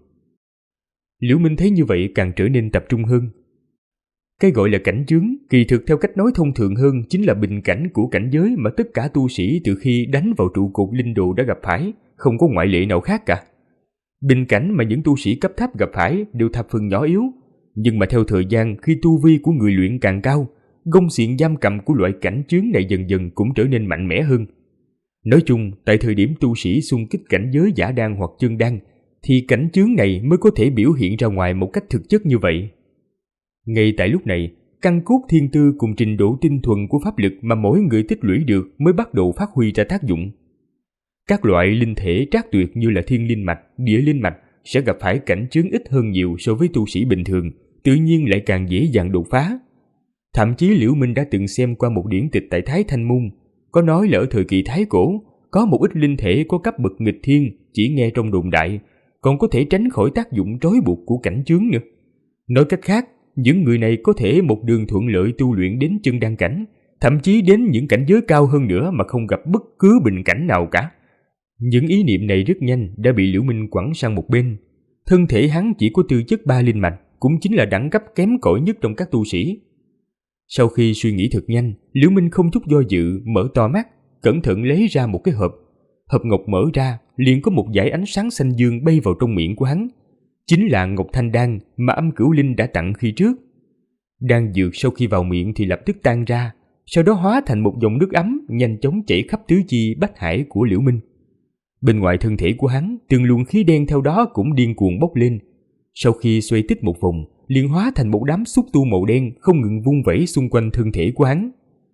Liễu Minh thấy như vậy càng trở nên tập trung hơn. Cái gọi là cảnh chướng, kỳ thực theo cách nói thông thường hơn chính là bình cảnh của cảnh giới mà tất cả tu sĩ từ khi đánh vào trụ cột linh đồ đã gặp phải, không có ngoại lệ nào khác cả. Bình cảnh mà những tu sĩ cấp thấp gặp phải đều thập phần nhỏ yếu, Nhưng mà theo thời gian, khi tu vi của người luyện càng cao, gông xiềng giam cầm của loại cảnh chướng này dần dần cũng trở nên mạnh mẽ hơn. Nói chung, tại thời điểm tu sĩ xung kích cảnh giới giả đan hoặc chân đan, thì cảnh chướng này mới có thể biểu hiện ra ngoài một cách thực chất như vậy. Ngay tại lúc này, căn cốt thiên tư cùng trình độ tinh thuần của pháp lực mà mỗi người tích lũy được mới bắt đầu phát huy ra tác dụng. Các loại linh thể trác tuyệt như là thiên linh mạch, địa linh mạch sẽ gặp phải cảnh chướng ít hơn nhiều so với tu sĩ bình thường, tự nhiên lại càng dễ dàng đột phá. Thậm chí Liễu Minh đã từng xem qua một điển tịch tại Thái Thanh Môn, có nói là ở thời kỳ Thái Cổ, có một ít linh thể có cấp bậc nghịch thiên, chỉ nghe trong đồn đại, còn có thể tránh khỏi tác dụng trói buộc của cảnh chướng nữa. Nói cách khác, những người này có thể một đường thuận lợi tu luyện đến chân đan cảnh, thậm chí đến những cảnh giới cao hơn nữa mà không gặp bất cứ bình cảnh nào cả. Những ý niệm này rất nhanh đã bị Liễu Minh quẳng sang một bên. Thân thể hắn chỉ có tư chất 3 linh mạch, cũng chính là đẳng cấp kém cỏi nhất trong các tu sĩ. Sau khi suy nghĩ thật nhanh, Liễu Minh không chút do dự mở to mắt, cẩn thận lấy ra một cái hộp. Hộp ngọc mở ra, liền có một dải ánh sáng xanh dương bay vào trong miệng của hắn. Chính là Ngọc Thanh Đan mà Âm Cửu Linh đã tặng khi trước. Đan dược sau khi vào miệng thì lập tức tan ra, sau đó hóa thành một dòng nước ấm nhanh chóng chảy khắp tứ chi bách hải của Liễu Minh. Bên ngoài thân thể của hắn, từng luồng khí đen theo đó cũng điên cuồng bốc lên. Sau khi xoay tích một vòng, liền hóa thành một đám xúc tu màu đen không ngừng vung vẩy xung quanh thân thể của hắn.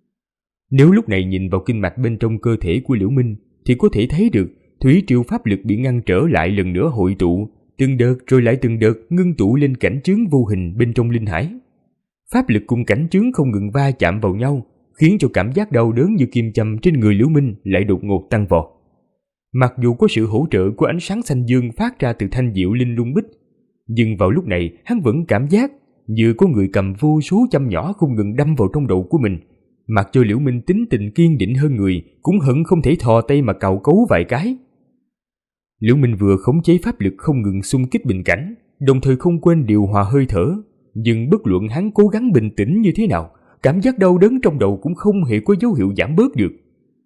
Nếu lúc này nhìn vào kinh mạch bên trong cơ thể của Liễu Minh, thì có thể thấy được thủy triều pháp lực bị ngăn trở lại lần nữa hội tụ, từng đợt rồi lại từng đợt ngưng tụ lên cảnh chướng vô hình bên trong linh hải. Pháp lực cùng cảnh chướng không ngừng va chạm vào nhau, khiến cho cảm giác đau đớn như kim châm trên người Liễu Minh lại đột ngột tăng vọt. Mặc dù có sự hỗ trợ của ánh sáng xanh dương phát ra từ thanh diệu linh lung bích, nhưng vào lúc này hắn vẫn cảm giác như có người cầm vô số châm nhỏ không ngừng đâm vào trong đầu của mình. Mặc cho Liễu Minh tính tình kiên định hơn người, cũng hận không thể thò tay mà cào cấu vài cái. Liễu Minh vừa khống chế pháp lực không ngừng xung kích bình cảnh, đồng thời không quên điều hòa hơi thở, nhưng bất luận hắn cố gắng bình tĩnh như thế nào, cảm giác đau đớn trong đầu cũng không hề có dấu hiệu giảm bớt được.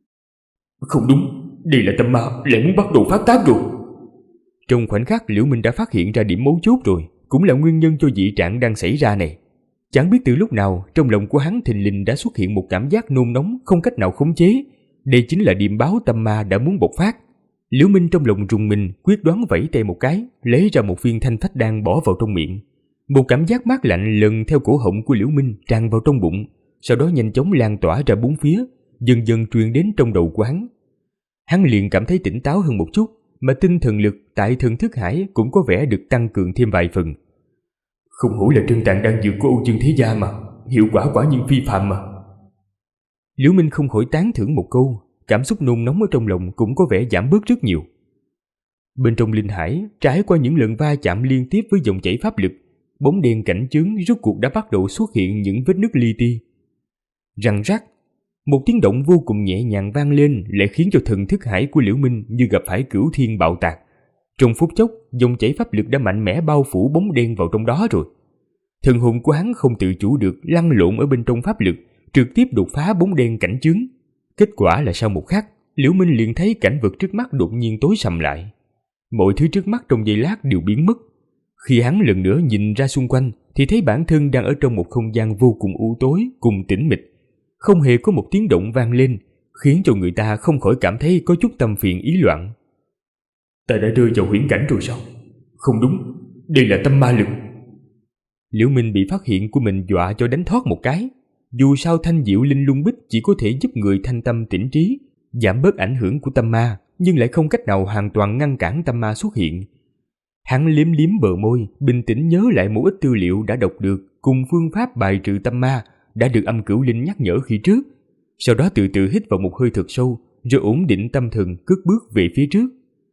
Không đúng, đây là tâm ma lại muốn bắt đầu phát tác rồi. Trong khoảnh khắc Liễu Minh đã phát hiện ra điểm mấu chốt rồi, cũng là nguyên nhân cho dị trạng đang xảy ra này. Chẳng biết từ lúc nào, trong lòng của hắn thình lình đã xuất hiện một cảm giác nôn nóng không cách nào khống chế. Đây chính là điềm báo tâm ma đã muốn bộc phát. Liễu Minh trong lòng rùng mình, quyết đoán vẫy tay một cái, lấy ra một viên thanh phách đan bỏ vào trong miệng. Một cảm giác mát lạnh lần theo cổ họng của Liễu Minh tràn vào trong bụng, sau đó nhanh chóng lan tỏa ra bốn phía, dần dần truyền đến trong đầu của hắn. Hắn liền cảm thấy tỉnh táo hơn một chút, mà tinh thần lực tại thần thức hải cũng có vẻ được tăng cường thêm vài phần. Không hổ là trân tạng đan dược của Âu Dương Thế Gia mà, hiệu quả quả nhiên phi phàm mà. Liễu Minh không khỏi tán thưởng một câu, cảm xúc nôn nóng ở trong lòng cũng có vẻ giảm bớt rất nhiều. Bên trong linh hải, trải qua những lần va chạm liên tiếp với dòng chảy pháp lực, bóng đen cảnh chướng rốt cuộc đã bắt đầu xuất hiện những vết nứt li ti. Răng rắc, một tiếng động vô cùng nhẹ nhàng vang lên lại khiến cho thần thức hải của Liễu Minh như gặp phải cửu thiên bạo tạc. Trong phút chốc, dòng chảy pháp lực đã mạnh mẽ bao phủ bóng đen vào trong đó rồi. Thần hồn của hắn không tự chủ được lăn lộn ở bên trong pháp lực, trực tiếp đột phá bóng đen cảnh chướng. Kết quả là sau một khắc, Liễu Minh liền thấy cảnh vật trước mắt đột nhiên tối sầm lại. Mọi thứ trước mắt trong giây lát đều biến mất. Khi hắn lần nữa nhìn ra xung quanh thì thấy bản thân đang ở trong một không gian vô cùng u tối cùng tĩnh mịch. Không hề có một tiếng động vang lên, khiến cho người ta không khỏi cảm thấy có chút tâm phiền ý loạn. Ta đã rơi vào huyễn cảnh rồi sao? Không đúng, đây là tâm ma lực. Liễu Minh bị phát hiện của mình dọa cho đánh thoát một cái. Dù sao thanh diệu linh lung bích chỉ có thể giúp người thanh tâm tĩnh trí, giảm bớt ảnh hưởng của tâm ma, nhưng lại không cách nào hoàn toàn ngăn cản tâm ma xuất hiện. Hắn liếm liếm bờ môi, bình tĩnh nhớ lại một ít tư liệu đã đọc được cùng phương pháp bài trừ tâm ma đã được Âm Cửu Linh nhắc nhở khi trước. Sau đó từ từ hít vào một hơi thật sâu, rồi ổn định tâm thần cất bước về phía trước.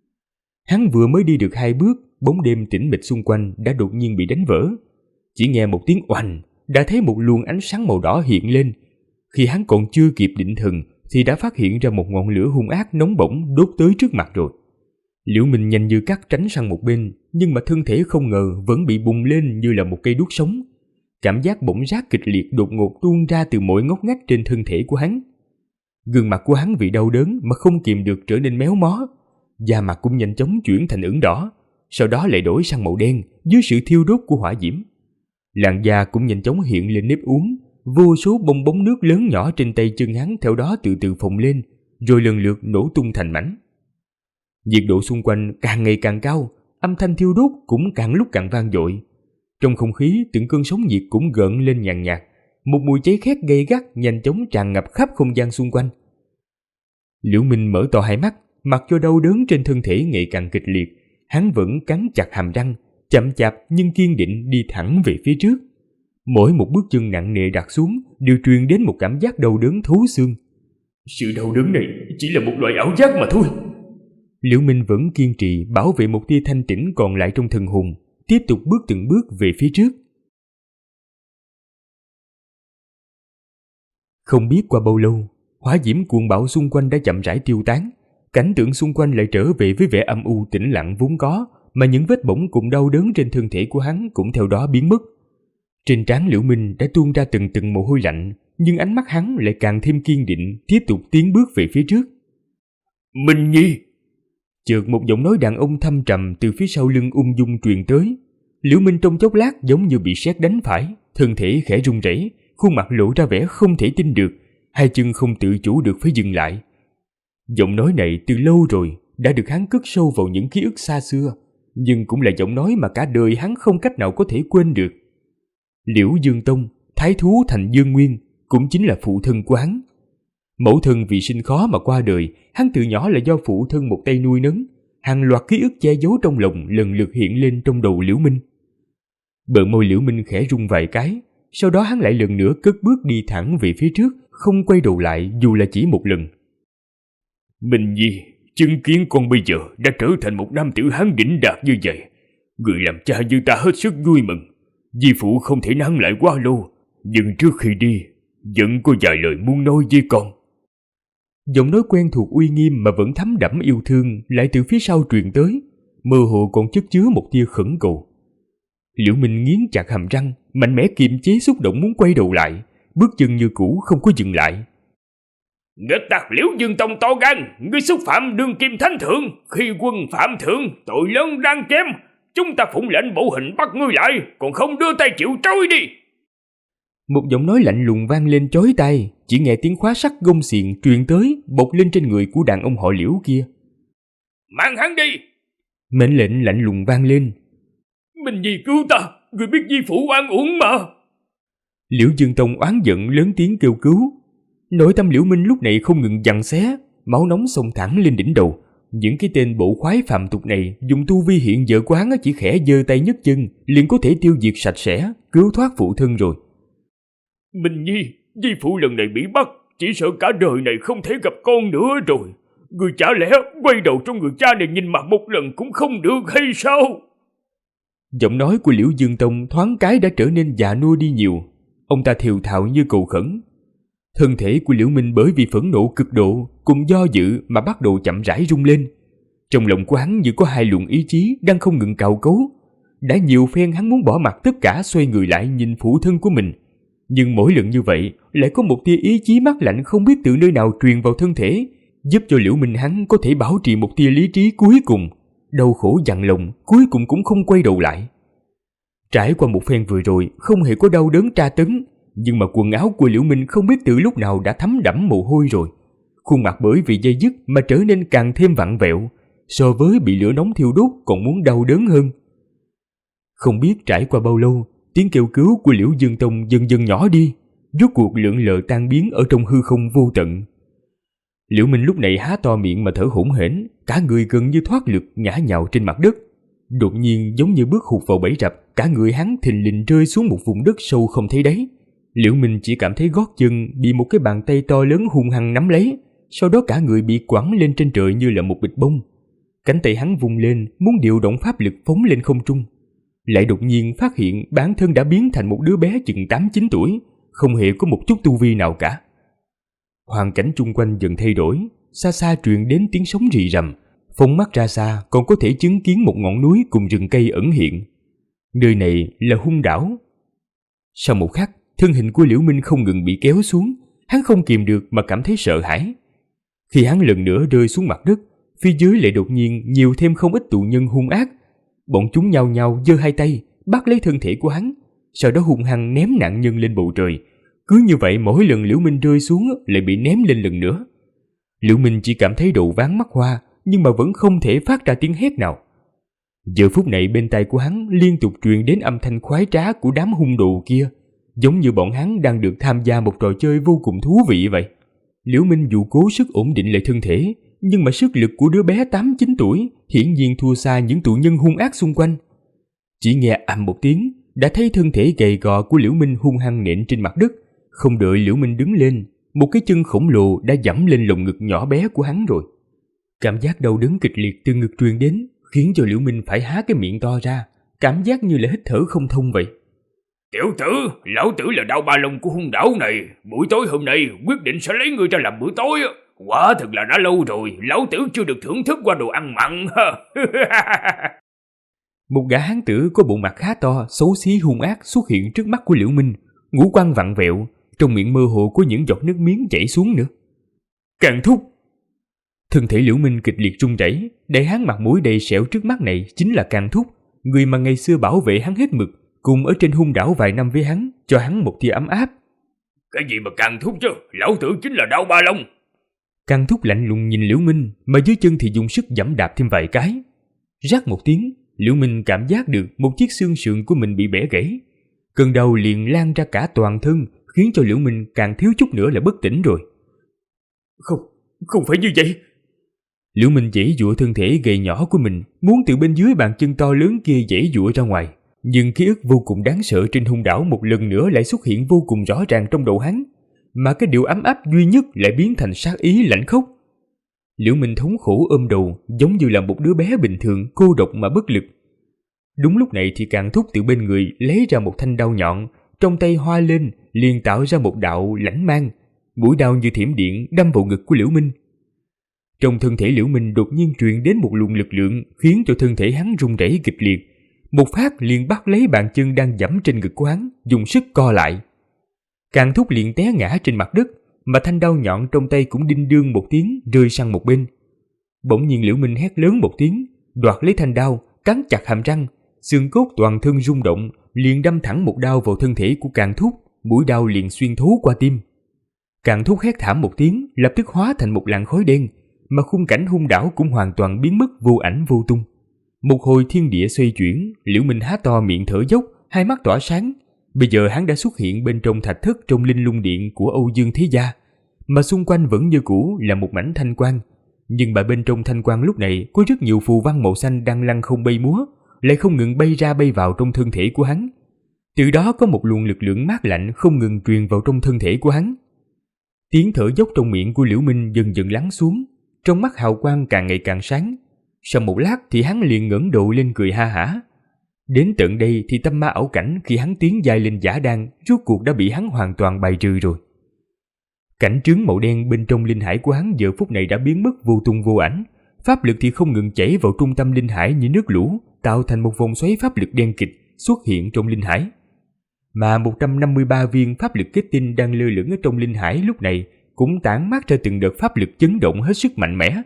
Hắn vừa mới đi được 2 bước, bóng đêm tĩnh mịch xung quanh đã đột nhiên bị đánh vỡ. Chỉ nghe một tiếng oành, đã thấy một luồng ánh sáng màu đỏ hiện lên. Khi hắn còn chưa kịp định thần thì đã phát hiện ra một ngọn lửa hung ác nóng bỏng đốt tới trước mặt rồi. Liễu Minh nhanh như cắt tránh sang một bên, nhưng mà thân thể không ngờ vẫn bị bùng lên như là một cây đuốc sống. Cảm giác bỏng rát kịch liệt đột ngột tuôn ra từ mỗi ngóc ngách trên thân thể của hắn. Gương mặt của hắn vì đau đớn mà không kìm được trở nên méo mó, da mặt cũng nhanh chóng chuyển thành ửng đỏ, sau đó lại đổi sang màu đen dưới sự thiêu đốt của hỏa diễm. Làn da cũng nhanh chóng hiện lên nếp uốn, vô số bong bóng nước lớn nhỏ trên tay chân hắn theo đó từ từ phồng lên, rồi lần lượt nổ tung thành mảnh. Nhiệt độ xung quanh càng ngày càng cao, âm thanh thiêu đốt cũng càng lúc càng vang dội. Trong không khí, từng cơn sóng nhiệt cũng gợn lên nhàn nhạt, một mùi cháy khét gay gắt nhanh chóng tràn ngập khắp không gian xung quanh. Liễu Minh mở to hai mắt, mặc cho đau đớn trên thân thể ngày càng kịch liệt, hắn vẫn cắn chặt hàm răng, chậm chạp nhưng kiên định đi thẳng về phía trước. Mỗi một bước chân nặng nề đặt xuống đều truyền đến một cảm giác đau đớn thấu xương. Sự đau đớn này chỉ là một loại ảo giác mà thôi. Liễu Minh vẫn kiên trì bảo vệ một tia thanh tĩnh còn lại trong thần hồn, tiếp tục bước từng bước về phía trước. Không biết qua bao lâu, hỏa diễm cuồng bạo xung quanh đã chậm rãi tiêu tán, cảnh tượng xung quanh lại trở về với vẻ âm u tĩnh lặng vốn có, mà những vết bỏng cùng đau đớn trên thân thể của hắn cũng theo đó biến mất. Trên trán Liễu Minh đã tuôn ra từng từng mồ hôi lạnh, nhưng ánh mắt hắn lại càng thêm kiên định, tiếp tục tiến bước về phía trước. Minh Nhi! Chợt một giọng nói đàn ông thâm trầm từ phía sau lưng ung dung truyền tới. Liễu Minh trong chốc lát giống như bị sét đánh phải, thân thể khẽ run rẩy, khuôn mặt lộ ra vẻ không thể tin được, hai chân không tự chủ được phải dừng lại. Giọng nói này từ lâu rồi đã được hắn cất sâu vào những ký ức xa xưa, nhưng cũng là giọng nói mà cả đời hắn không cách nào có thể quên được. Liễu Dương Tông, thái thú thành Dương Nguyên, cũng chính là phụ thân của hắn. Mẫu thân vì sinh khó mà qua đời, hắn từ nhỏ là do phụ thân một tay nuôi nấng. Hàng loạt ký ức che giấu trong lòng lần lượt hiện lên trong đầu Liễu Minh. Bờ môi Liễu Minh khẽ rung vài cái, sau đó hắn lại lần nữa cất bước đi thẳng về phía trước, không quay đầu lại dù là chỉ một lần. Minh Nhi, chứng kiến con bây giờ đã trở thành một nam tử hán đỉnh đạt như vậy, người làm cha như ta hết sức vui mừng. Di phụ không thể nán lại quá lâu, nhưng trước khi đi vẫn có vài lời muốn nói với con. Giọng nói quen thuộc uy nghiêm mà vẫn thấm đẫm yêu thương lại từ phía sau truyền tới, mơ hồ còn chất chứa một tia khẩn cầu. Liễu Minh nghiến chặt hàm răng, mạnh mẽ kiềm chế xúc động muốn quay đầu lại, bước chân như cũ không có dừng lại. Nghịch tặc Liễu Dương Tông to gan, ngươi xúc phạm đương kim thánh thượng, khi quân phạm thượng, tội lớn đang chém. Chúng ta phụng lệnh bộ hình bắt ngươi lại, còn không đưa tay chịu trói đi. Một giọng nói lạnh lùng vang lên chói tai, chỉ nghe tiếng khóa sắt gông xiềng truyền tới, bộc lên trên người của đàn ông họ Liễu kia. Mang hắn đi! Mệnh lệnh lạnh lùng vang lên. Minh Nhi cứu ta, người biết di phụ oan uổng mà. Liễu Dương Tông oán giận lớn tiếng kêu cứu. Nội tâm Liễu Minh lúc này không ngừng giằng xé, máu nóng xông thẳng lên đỉnh đầu. Những cái tên bộ khoái phạm tục này dùng tu vi hiện giờ của hắn chỉ khẽ giơ tay nhấc chân liền có thể tiêu diệt sạch sẽ, cứu thoát phụ thân rồi. Minh Nhi, di phụ lần này bị bắt, chỉ sợ cả đời này không thể gặp con nữa rồi. Người chả lẽ quay đầu trong người cha này nhìn mặt một lần cũng không được hay sao? Giọng nói của Liễu Dương Tông thoáng cái đã trở nên già nua đi nhiều. Ông ta thều thào như cầu khẩn. Thân thể của Liễu Minh bởi vì phẫn nộ cực độ cùng do dự mà bắt đầu chậm rãi rung lên. Trong lòng của hắn như có hai luồng ý chí đang không ngừng cào cấu. Đã nhiều phen hắn muốn bỏ mặc tất cả, xoay người lại nhìn phụ thân của mình. Nhưng mỗi lần như vậy lại có một tia ý chí mát lạnh không biết từ nơi nào truyền vào thân thể, giúp cho Liễu Minh hắn có thể bảo trì một tia lý trí cuối cùng. Đau khổ dằn lòng cuối cùng cũng không quay đầu lại. Trải qua một phen vừa rồi không hề có đau đớn tra tấn, nhưng mà quần áo của Liễu Minh không biết từ lúc nào đã thấm đẫm mồ hôi rồi. Khuôn mặt bởi vì dây dứt mà trở nên càng thêm vặn vẹo, so với bị lửa nóng thiêu đốt còn muốn đau đớn hơn. Không biết trải qua bao lâu, tiếng kêu cứu của Liễu Dương Tông dần dần nhỏ đi, rốt cuộc lượn lờ tan biến ở trong hư không vô tận. Liễu Minh lúc này há to miệng mà thở hổn hển, cả người gần như thoát lực ngã nhào trên mặt đất. Đột nhiên giống như bước hụt vào bẫy rập, cả người hắn thình lình rơi xuống một vùng đất sâu không thấy đáy. Liễu Minh chỉ cảm thấy gót chân bị một cái bàn tay to lớn hung hăng nắm lấy, sau đó cả người bị quẳng lên trên trời như là một bịch bông. Cánh tay hắn vung lên muốn điều động pháp lực phóng lên không trung, lại đột nhiên phát hiện bản thân đã biến thành một đứa bé chừng 8-9 tuổi, không hề có một chút tu vi nào cả. Hoàn cảnh chung quanh dần thay đổi, xa xa truyền đến tiếng sóng rì rầm, phóng mắt ra xa còn có thể chứng kiến một ngọn núi cùng rừng cây ẩn hiện. Nơi này là Hung Đảo. Sau một khắc, thân hình của Liễu Minh không ngừng bị kéo xuống, hắn không kìm được mà cảm thấy sợ hãi. Khi hắn lần nữa rơi xuống mặt đất, phía dưới lại đột nhiên nhiều thêm không ít tù nhân hung ác. Bọn chúng nhao nhao giơ hai tay bắt lấy thân thể của hắn, sau đó hung hăng ném nạn nhân lên bầu trời. Cứ như vậy mỗi lần Liễu Minh rơi xuống lại bị ném lên lần nữa. Liễu Minh chỉ cảm thấy đầu váng mắt hoa, nhưng mà vẫn không thể phát ra tiếng hét nào. Giờ phút này bên tai của hắn liên tục truyền đến âm thanh khoái trá của đám hung đồ kia, giống như bọn hắn đang được tham gia một trò chơi vô cùng thú vị vậy. Liễu Minh dù cố sức ổn định lại thân thể, nhưng mà sức lực của đứa bé 8-9 tuổi hiển nhiên thua xa những tù nhân hung ác xung quanh. Chỉ nghe ầm một tiếng, đã thấy thân thể gầy gò của Liễu Minh hung hăng nện trên mặt đất. Không đợi Liễu Minh đứng lên, một cái chân khổng lồ đã giẫm lên lồng ngực nhỏ bé của hắn rồi. Cảm giác đau đớn kịch liệt từ ngực truyền đến, khiến cho Liễu Minh phải há cái miệng to ra, cảm giác như là hít thở không thông vậy. Tiểu tử, lão tử là Đao Ba Long của hung đảo này, buổi tối hôm nay quyết định sẽ lấy ngươi ra làm bữa tối. Quả thật là đã lâu rồi, lão tử chưa được thưởng thức qua đồ ăn mặn. Một gã hán tử có bộ mặt khá to, xấu xí hung ác xuất hiện trước mắt của Liễu Minh, ngũ quan vặn vẹo, trong miệng mơ hồ có những giọt nước miếng chảy xuống nữa. Càn Thúc! Thân thể Liễu Minh kịch liệt run rẩy, đại hán mặt mũi đầy sẹo trước mắt này chính là Càn Thúc, người mà ngày xưa bảo vệ hắn hết mực, cùng ở trên hung đảo vài năm với hắn, cho hắn một tia ấm áp. Cái gì mà Càn Thúc chứ, lão tử chính là Đao Ba Long. Càn Thúc lạnh lùng nhìn Liễu Minh, mà dưới chân thì dùng sức giẫm đạp thêm vài cái. Rắc một tiếng, Liễu Minh cảm giác được một chiếc xương sườn của mình bị bẻ gãy. Cơn đau liền lan ra cả toàn thân, khiến cho Liễu Minh càng thiếu chút nữa là bất tỉnh rồi. Không phải như vậy. Liễu Minh giãy giụa thân thể gầy nhỏ của mình, muốn từ bên dưới bàn chân to lớn kia giãy giụa ra ngoài, nhưng ký ức vô cùng đáng sợ trên hung đảo một lần nữa lại xuất hiện vô cùng rõ ràng trong đầu hắn, mà cái điều ấm áp duy nhất lại biến thành sát ý lạnh khốc. Liễu Minh thống khổ ôm đầu, giống như là một đứa bé bình thường cô độc mà bất lực. Đúng lúc này thì Càn Thúc từ bên người lấy ra một thanh đao nhọn, trong tay hoa lên liền tạo ra một đạo lãnh mang, mũi đao như thiểm điện đâm vào ngực của Liễu Minh. Trong thân thể Liễu Minh đột nhiên truyền đến một luồng lực lượng, khiến cho thân thể hắn rung rẩy kịch liệt, một phát liền bắt lấy bàn chân đang giẫm trên ngực của hắn, dùng sức co lại. Càn Thúc liền té ngã trên mặt đất, mà thanh đao nhọn trong tay cũng đinh đương một tiếng rơi sang một bên. Bỗng nhiên Liễu Minh hét lớn một tiếng, đoạt lấy thanh đao, cắn chặt hàm răng, xương cốt toàn thân rung động, liền đâm thẳng một đao vào thân thể của Càn Thúc, mũi đao liền xuyên thấu qua tim. Càn Thúc hét thảm một tiếng, lập tức hóa thành một làn khói đen, mà khung cảnh hung đảo cũng hoàn toàn biến mất vô ảnh vô tung. Một hồi thiên địa xoay chuyển, Liễu Minh há to miệng thở dốc, hai mắt tỏa sáng. Bây giờ hắn đã xuất hiện bên trong thạch thất trong linh lung điện của Âu Dương Thế Gia, mà xung quanh vẫn như cũ là một mảnh thanh quang. Nhưng mà bên trong thanh quang lúc này có rất nhiều phù văn màu xanh đang lăng không bay múa, lại không ngừng bay ra bay vào trong thân thể của hắn. Từ đó có một luồng lực lượng mát lạnh không ngừng truyền vào trong thân thể của hắn. Tiếng thở dốc trong miệng của Liễu Minh dần dần lắng xuống, trong mắt hào quang càng ngày càng sáng. Sau một lát thì hắn liền ngẩng đầu lên cười ha hả. Đến tận đây thì tâm ma ảo cảnh khi hắn tiến giai lên giả đan rốt cuộc đã bị hắn hoàn toàn bài trừ rồi. Cảnh trướng màu đen bên trong linh hải của hắn giờ phút này đã biến mất vô tung vô ảnh, pháp lực thì không ngừng chảy vào trung tâm linh hải như nước lũ, tạo thành một vòng xoáy pháp lực đen kịt xuất hiện trong linh hải. Mà 153 viên pháp lực kết tinh đang lơ lửng ở trong linh hải lúc này cũng tản mát ra từng đợt pháp lực chấn động hết sức mạnh mẽ.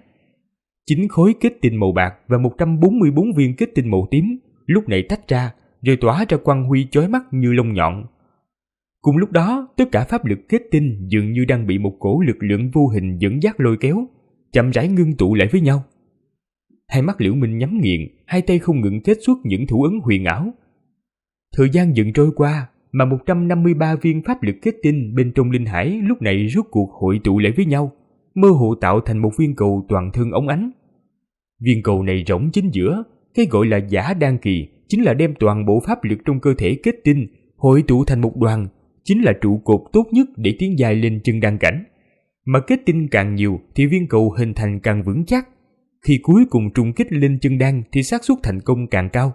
9 khối kết tinh màu bạc và 144 viên kết tinh màu tím lúc này tách ra, rồi tỏa ra quang huy chói mắt như lông nhọn. Cùng lúc đó, tất cả pháp lực kết tinh dường như đang bị một cổ lực lượng vô hình dẫn dắt lôi kéo, chậm rãi ngưng tụ lại với nhau. Hai mắt Liễu Minh nhắm nghiền, hai tay không ngừng kết xuất những thủ ấn huyền ảo. Thời gian dần trôi qua, mà 153 viên pháp lực kết tinh bên trong linh hải lúc này rốt cuộc hội tụ lại với nhau, mơ hồ tạo thành một viên cầu toàn thân óng ánh. Viên cầu này rỗng chính giữa, cái gọi là giả đan kỳ chính là đem toàn bộ pháp lực trong cơ thể kết tinh hội tụ thành một đoàn, chính là trụ cột tốt nhất để tiến dài lên chân đan cảnh. Mà kết tinh càng nhiều thì viên cầu hình thành càng vững chắc. Khi cuối cùng trùng kích lên chân đan thì xác suất thành công càng cao.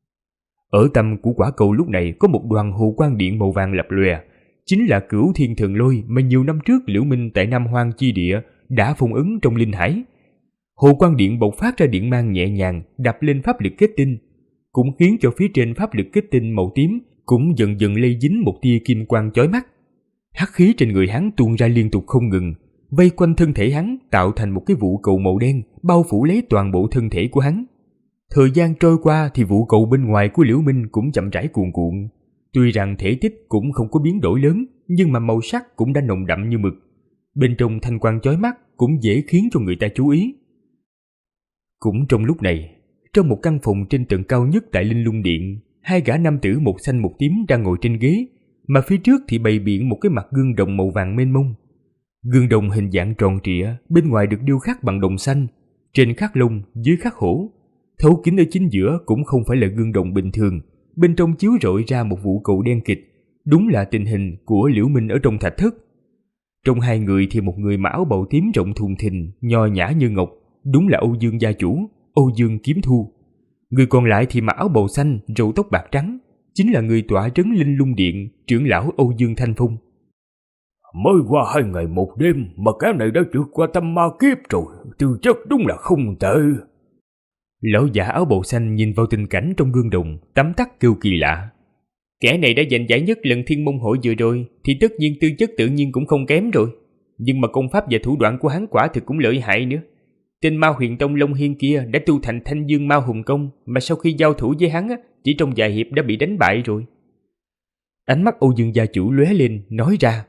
Ở tâm của quả cầu lúc này có một đoàn hồ quang điện màu vàng lập lòe, chính là Cửu Thiên Thần Lôi mà nhiều năm trước Liễu Minh tại Nam Hoang chi địa đã phong ấn trong linh hải. Hồ quang điện bộc phát ra điện mang nhẹ nhàng đập lên pháp lực kết tinh, cũng khiến cho phía trên pháp lực kết tinh màu tím cũng dần dần lây dính một tia kim quang chói mắt. Hắc khí trên người hắn tuôn ra liên tục không ngừng, vây quanh thân thể hắn tạo thành một cái vụ cầu màu đen bao phủ lấy toàn bộ thân thể của hắn. Thời gian trôi qua thì vụ cầu bên ngoài của Liễu Minh cũng chậm rãi cuồn cuộn. Tuy rằng thể tích cũng không có biến đổi lớn, nhưng mà màu sắc cũng đã nồng đậm như mực. Bên trong thanh quang chói mắt cũng dễ khiến cho người ta chú ý. Cũng trong lúc này, trong một căn phòng trên tầng cao nhất tại Linh Lung Điện, hai gã nam tử một xanh một tím đang ngồi trên ghế, mà phía trước thì bày biện một cái mặt gương đồng màu vàng mênh mông. Gương đồng hình dạng tròn trịa, bên ngoài được điêu khắc bằng đồng xanh, trên khắc long, dưới khắc hổ. Thấu kính ở chính giữa cũng không phải là gương đồng bình thường, bên trong chiếu rọi ra một vụ cầu đen kịt, đúng là tình hình của Liễu Minh ở trong thạch thất. Trong hai người thì một người mặc áo bào tím rộng thùng thình, nho nhã như ngọc, đúng là Âu Dương gia chủ, Âu Dương Kiếm Thu. Người còn lại thì mặc áo bào xanh, râu tóc bạc trắng, chính là người tọa trấn Linh Lung Điện, trưởng lão Âu Dương Thanh Phong. Mới qua 2 ngày 1 đêm mà cái này đã vượt qua tâm ma kiếp rồi, tư chất đúng là không tệ. Lão giả áo bào xanh nhìn vào tình cảnh trong gương đồng, tấm tắc kêu kỳ lạ. Kẻ này đã giành giải nhất lần Thiên Môn Hội vừa rồi, thì tất nhiên tư chất tự nhiên cũng không kém rồi. Nhưng mà công pháp và thủ đoạn của hắn quả thực cũng lợi hại nữa. Tên Ma Huyền Tông Long Hiên kia đã tu thành Thanh Dương Ma Hùng Công, mà sau khi giao thủ với hắn chỉ trong vài hiệp đã bị đánh bại rồi. Ánh mắt Âu Dương gia chủ lóe lên, nói ra.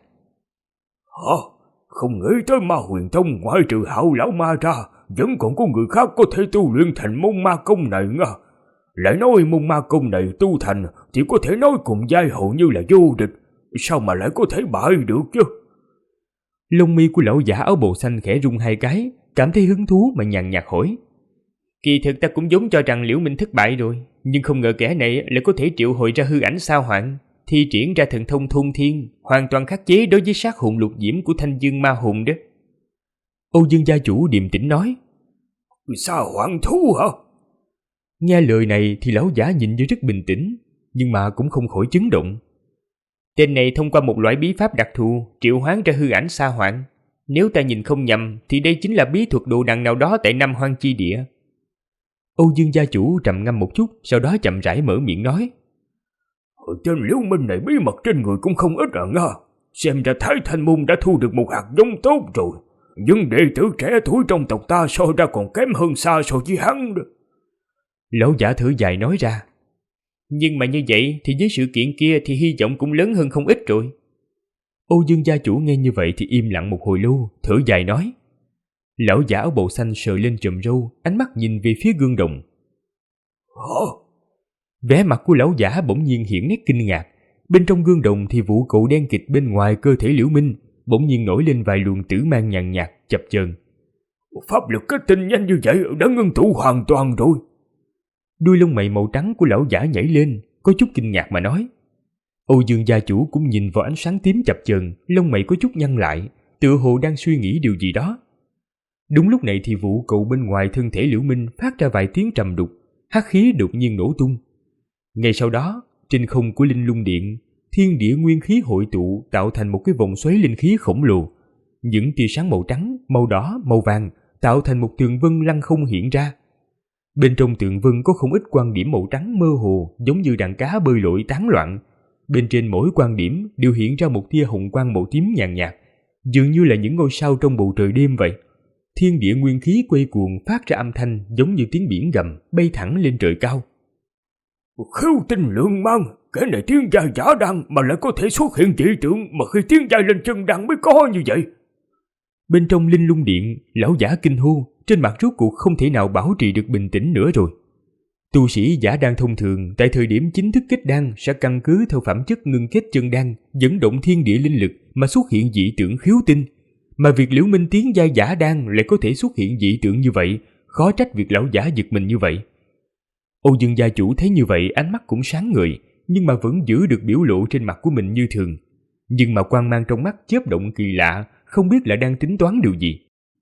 Không nghĩ tới Ma Huyền Tông ngoại trừ Hạo lão ma ra, vẫn còn có người khác có thể tu luyện thành môn ma công này nha. Lại nói môn ma công này tu thành thì có thể nói cùng giai hầu như là vô địch, sao mà lại có thể bại được chứ? Lông mi của lão giả áo bào xanh khẽ rung 2 cái, cảm thấy hứng thú mà nhàn nhạt hỏi. Kỳ thực ta cũng vốn cho rằng Liễu Minh thất bại rồi, nhưng không ngờ kẻ này lại có thể triệu hồi ra hư ảnh sao hoạn, thi triển ra thần thông thôn thiên, hoàn toàn khắc chế đối với sát hồn lục diễm của Thanh Dương Ma Hùng đó. Âu Dương gia chủ điềm tĩnh nói. Sao hoạn thú hả? Nghe lời này thì lão giả nhìn như rất bình tĩnh, nhưng mà cũng không khỏi chấn động. Tên này thông qua một loại bí pháp đặc thù triệu hoán ra hư ảnh sa hoạn. Nếu ta nhìn không nhầm thì đây chính là bí thuật đồ đằng nào đó tại Nam Hoang Chi Địa. Âu Dương gia chủ trầm ngâm một chút, sau đó chậm rãi mở miệng nói. Tên Liễu Minh này bí mật trên người cũng không ít nga. Xem ra Thái Thanh Môn đã thu được một hạt giống tốt rồi. Nhưng đệ tử trẻ tuổi trong tộc ta so ra còn kém hơn xa so với hắn đó. Lão giả thở dài nói ra. Nhưng mà như vậy thì với sự kiện kia thì hy vọng cũng lớn hơn không ít rồi. Âu Dương gia chủ nghe như vậy thì im lặng một hồi lâu, thở dài nói. Lão giả áo bào xanh sờ lên chòm râu, ánh mắt nhìn về phía gương đồng. Vẻ mặt của lão giả bỗng nhiên hiện nét kinh ngạc. Bên trong gương đồng thì vụ cầu đen kịt bên ngoài cơ thể Liễu Minh bỗng nhiên nổi lên vài luồng tử mang nhàn nhạt chập chờn. Pháp lực kết tinh nhanh như vậy đã ngưng tụ hoàn toàn rồi. Đuôi lông mày màu trắng của lão giả nhảy lên, có chút kinh ngạc mà nói. Âu Dương gia chủ cũng nhìn vào ánh sáng tím chập chờn, lông mày có chút nhăn lại, tựa hồ đang suy nghĩ điều gì đó. Đúng lúc này thì vụ cầu bên ngoài thân thể Liễu Minh phát ra vài tiếng trầm đục, hắc khí đột nhiên nổ tung. Ngay sau đó, trên không của Linh Lung Điện, thiên địa nguyên khí hội tụ tạo thành một cái vòng xoáy linh khí khổng lồ. Những tia sáng màu trắng, màu đỏ, màu vàng tạo thành một tường vân lăng không hiện ra. Bên trong tường vân có không ít quan điểm màu trắng mơ hồ, giống như đàn cá bơi lội tán loạn. Bên trên mỗi quan điểm đều hiện ra một tia hồng quang màu tím nhàn nhạt, dường như là những ngôi sao trong bầu trời đêm vậy. Thiên địa nguyên khí quay cuồng phát ra âm thanh giống như tiếng biển gầm bay thẳng lên trời cao. Khiêu tinh lượng mang, cái này tiến giai giả đan mà lại có thể xuất hiện dị tượng mà khi tiến giai lên chân đan mới có như vậy. Bên trong Linh Lung Điện, lão giả kinh hô, trên mặt rốt cuộc không thể nào bảo trì được bình tĩnh nữa rồi. Tu sĩ giả đan thông thường tại thời điểm chính thức kết đan sẽ căn cứ theo phẩm chất ngưng kết chân đan, dẫn động thiên địa linh lực mà xuất hiện dị tượng khiếu tinh. Mà việc Liễu Minh tiến giai giả đan lại có thể xuất hiện dị tượng như vậy, khó trách việc lão giả giật mình như vậy. Âu Dương gia chủ thấy như vậy, ánh mắt cũng sáng ngời, nhưng mà vẫn giữ được biểu lộ trên mặt của mình như thường. Nhưng mà quang mang trong mắt chớp động kỳ lạ, không biết là đang tính toán điều gì.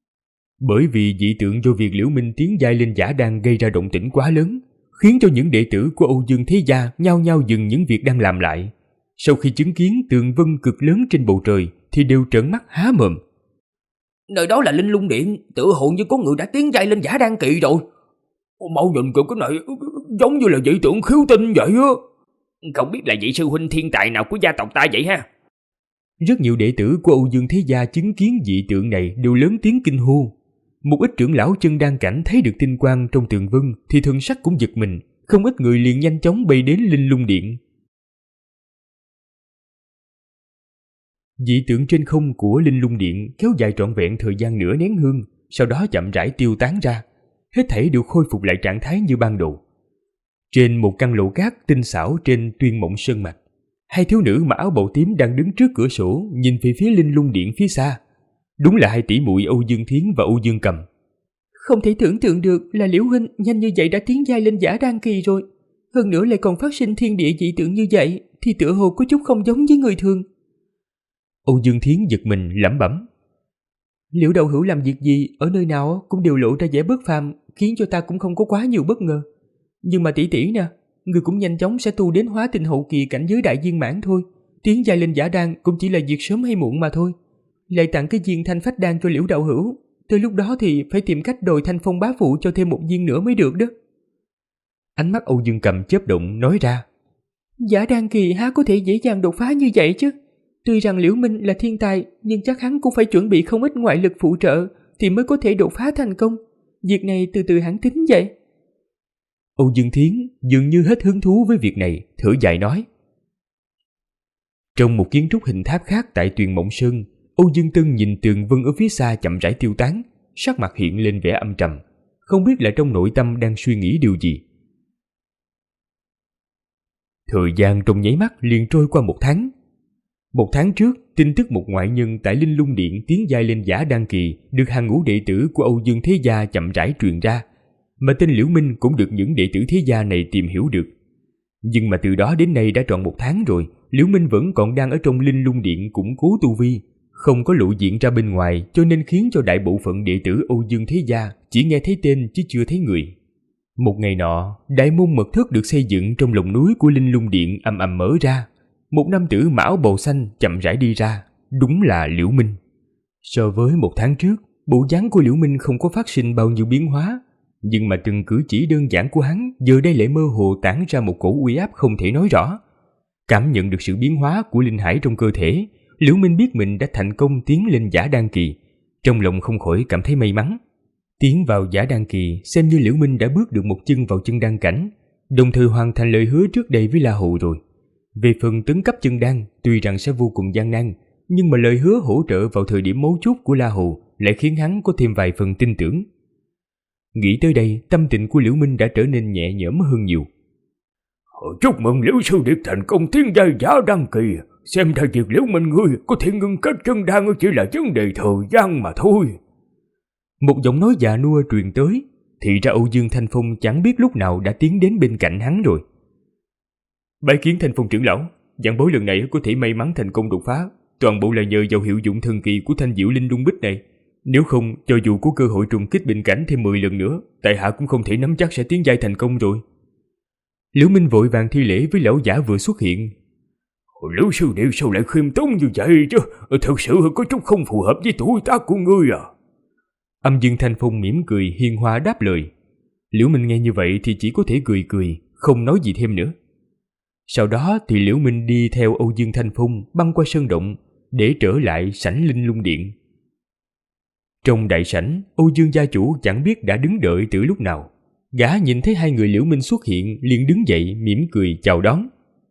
Bởi vì dị tượng do việc Liễu Minh tiến giai lên giả đan gây ra động tĩnh quá lớn, khiến cho những đệ tử của Âu Dương thế gia nhao nhao dừng những việc đang làm lại. Sau khi chứng kiến tường vân cực lớn trên bầu trời thì đều trợn mắt há mồm. Nơi đó là Linh Lung Điện, tựa hồ như có người đã tiến giai lên giả đan kỳ rồi. Mau nhìn kìa, cái này giống như là dị tượng khiếu tinh vậy á. Không biết là vị sư huynh thiên tài nào của gia tộc ta vậy ha? Rất nhiều đệ tử của Âu Dương thế gia chứng kiến dị tượng này đều lớn tiếng kinh hô. Một ít trưởng lão chân đan cảnh thấy được tinh quang trong tường vân thì thần sắc cũng giật mình, không ít người liền nhanh chóng bay đến Linh Lung Điện. Dị tượng trên không của Linh Lung Điện kéo dài trọn vẹn thời gian nửa nén hương, sau đó chậm rãi tiêu tán ra. Hết thảy đều khôi phục lại trạng thái như ban đầu. Trên một căn lầu cát tinh xảo trên Tuyên Mộng Sơn Mạch, hai thiếu nữ mặc áo bào tím đang đứng trước cửa sổ nhìn về phía Linh Lung Điện phía xa. Đúng là hai tỷ muội Âu Dương Thiến và Âu Dương Cầm. Không thể tưởng tượng được là Liễu huynh nhanh như vậy đã tiến giai lên giả đan kỳ rồi. Hơn nữa lại còn phát sinh thiên địa dị tượng như vậy thì tựa hồ có chút không giống với người thường. Âu Dương Thiến giật mình lẩm bẩm. Liễu đạo hữu làm việc gì ở nơi nào cũng đều lộ ra vẻ bất phàm, khiến cho ta cũng không có quá nhiều bất ngờ. Nhưng mà tỷ tỷ nè, người cũng nhanh chóng sẽ tu đến hóa tinh hậu kỳ cảnh giới đại viên mãn thôi. Tiến giai lên giả đan cũng chỉ là việc sớm hay muộn mà thôi. Lại tặng cái viên thanh phách đan cho Liễu đạo hữu, tới lúc đó thì phải tìm cách đòi Thanh Phong bá phụ cho thêm một viên nữa mới được đó. Ánh mắt Âu Dương Cầm chớp động nói ra. Giả đan kỳ há có thể dễ dàng đột phá như vậy chứ? Tuy rằng Liễu Minh là thiên tài, nhưng chắc hắn cũng phải chuẩn bị không ít ngoại lực phụ trợ thì mới có thể đột phá thành công. Việc này từ từ hẳn tính vậy. Âu Dương Thiến dường như hết hứng thú với việc này, thở dài nói. Trong một kiến trúc hình tháp khác tại Tuyền Mộng Sơn, Âu Dương Tân nhìn tường vân ở phía xa chậm rãi tiêu tán, sắc mặt hiện lên vẻ âm trầm, không biết là trong nội tâm đang suy nghĩ điều gì. Thời gian trong nháy mắt liền trôi qua 1 tháng. 1 tháng trước, tin tức một ngoại nhân tại Linh Lung Điện tiến giai lên giả đan kỳ được hàng ngũ đệ tử của Âu Dương Thế Gia chậm rãi truyền ra, mà tên Liễu Minh cũng được những đệ tử Thế Gia này tìm hiểu được. Nhưng mà từ đó đến nay đã tròn 1 tháng rồi, Liễu Minh vẫn còn đang ở trong Linh Lung Điện củng cố tu vi, không có lộ diện ra bên ngoài, cho nên khiến cho đại bộ phận đệ tử Âu Dương Thế Gia chỉ nghe thấy tên chứ chưa thấy người. Một ngày nọ, đại môn mật thất được xây dựng trong lòng núi của Linh Lung Điện ầm ầm mở ra. Một nam tử mặc áo bào xanh chậm rãi đi ra, đúng là Liễu Minh. So với 1 tháng trước, bộ dáng của Liễu Minh không có phát sinh bao nhiêu biến hóa, nhưng mà từng cử chỉ đơn giản của hắn giờ đây lại mơ hồ tản ra một cổ uy áp không thể nói rõ. Cảm nhận được sự biến hóa của linh hải trong cơ thể, Liễu Minh biết mình đã thành công tiến lên giả đan kỳ, trong lòng không khỏi cảm thấy may mắn. Tiến vào giả đan kỳ xem như Liễu Minh đã bước được một chân vào chân đan cảnh, đồng thời hoàn thành lời hứa trước đây với La Hầu rồi. Về phần tấn cấp chân đan, tuy rằng sẽ vô cùng gian nan, nhưng mà lời hứa hỗ trợ vào thời điểm mấu chốt của La Hầu lại khiến hắn có thêm vài phần tin tưởng. Nghĩ tới đây, tâm tình của Liễu Minh đã trở nên nhẹ nhõm hơn nhiều. Chúc mừng Liễu sư điệt thành công tiến giai giả đan kỳ. Xem ra việc Liễu Minh ngươi có thể ngưng kết chân đan chỉ là vấn đề thời gian mà thôi. Một giọng nói già nua truyền tới, thì ra Âu Dương Thanh Phong chẳng biết lúc nào đã tiến đến bên cạnh hắn rồi. Bái kiến Thanh Phong trưởng lão, vạn bối lần này có thể may mắn thành công đột phá, toàn bộ là nhờ vào hiệu dụng thần kỳ của Thanh Diệu Linh Lung Bích này. Nếu không, cho dù có cơ hội trùng kích bình cảnh thêm 10 lần nữa, tại hạ cũng không thể nắm chắc sẽ tiến giai thành công rồi. Liễu Minh vội vàng thi lễ với lão giả vừa xuất hiện. Liễu sư đệ sao lại khiêm tốn như vậy chứ? Thật sự có chút không phù hợp với tuổi tác của ngươi à? Âm Dương Thanh Phong mỉm cười hiền hòa đáp lời. Liễu Minh nghe như vậy thì chỉ có thể cười cười, không nói gì thêm nữa. Sau đó thì Liễu Minh đi theo Âu Dương Thanh Phong băng qua sơn động để trở lại sảnh Linh Lung Điện. Trong đại sảnh, Âu Dương gia chủ chẳng biết đã đứng đợi từ lúc nào. Gã nhìn thấy hai người Liễu Minh xuất hiện liền đứng dậy mỉm cười chào đón.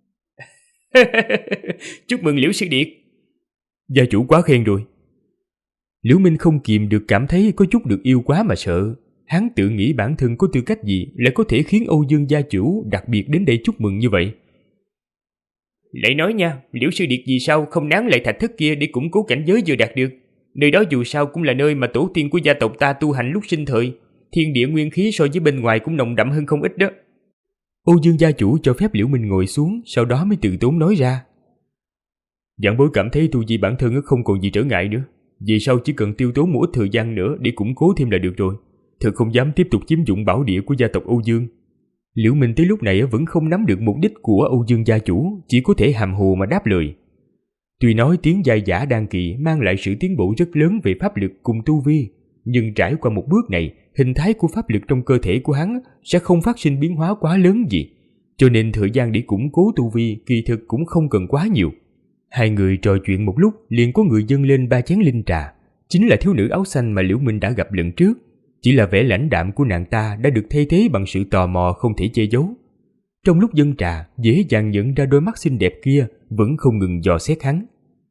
Chúc mừng Liễu sư điệt. Gia chủ quá khen rồi. Liễu Minh không kìm được cảm thấy có chút được yêu quá mà sợ. Hắn tự nghĩ bản thân có tư cách gì lại có thể khiến Âu Dương gia chủ đặc biệt đến đây chúc mừng như vậy. Lại nói nha, Liễu sư điệt vì sao không nán lại thạch thất kia để củng cố cảnh giới vừa đạt được. Nơi đó dù sao cũng là nơi mà tổ tiên của gia tộc ta tu hành lúc sinh thời. Thiên địa nguyên khí so với bên ngoài cũng nồng đậm hơn không ít đó. Âu Dương gia chủ cho phép Liễu Minh ngồi xuống, sau đó mới từ tốn nói ra. Vạn bối cảm thấy tu vi bản thân không còn gì trở ngại nữa. Vì sao chỉ cần tiêu tốn một ít thời gian nữa để củng cố thêm là được rồi. Thật không dám tiếp tục chiếm dụng bảo địa của gia tộc Âu Dương. Liễu Minh tới lúc này vẫn không nắm được mục đích của Âu Dương gia chủ, chỉ có thể hàm hồ mà đáp lời. Tuy nói tiến giai giả đan kỳ mang lại sự tiến bộ rất lớn về pháp lực cùng tu vi, nhưng trải qua một bước này, hình thái của pháp lực trong cơ thể của hắn sẽ không phát sinh biến hóa quá lớn gì, cho nên thời gian để củng cố tu vi kỳ thực cũng không cần quá nhiều. Hai người trò chuyện một lúc liền có người dâng lên 3 chén linh trà, chính là thiếu nữ áo xanh mà Liễu Minh đã gặp lần trước, chỉ là vẻ lãnh đạm của nàng ta đã được thay thế bằng sự tò mò không thể che giấu. Trong lúc dâng trà, dễ dàng nhận ra đôi mắt xinh đẹp kia vẫn không ngừng dò xét hắn.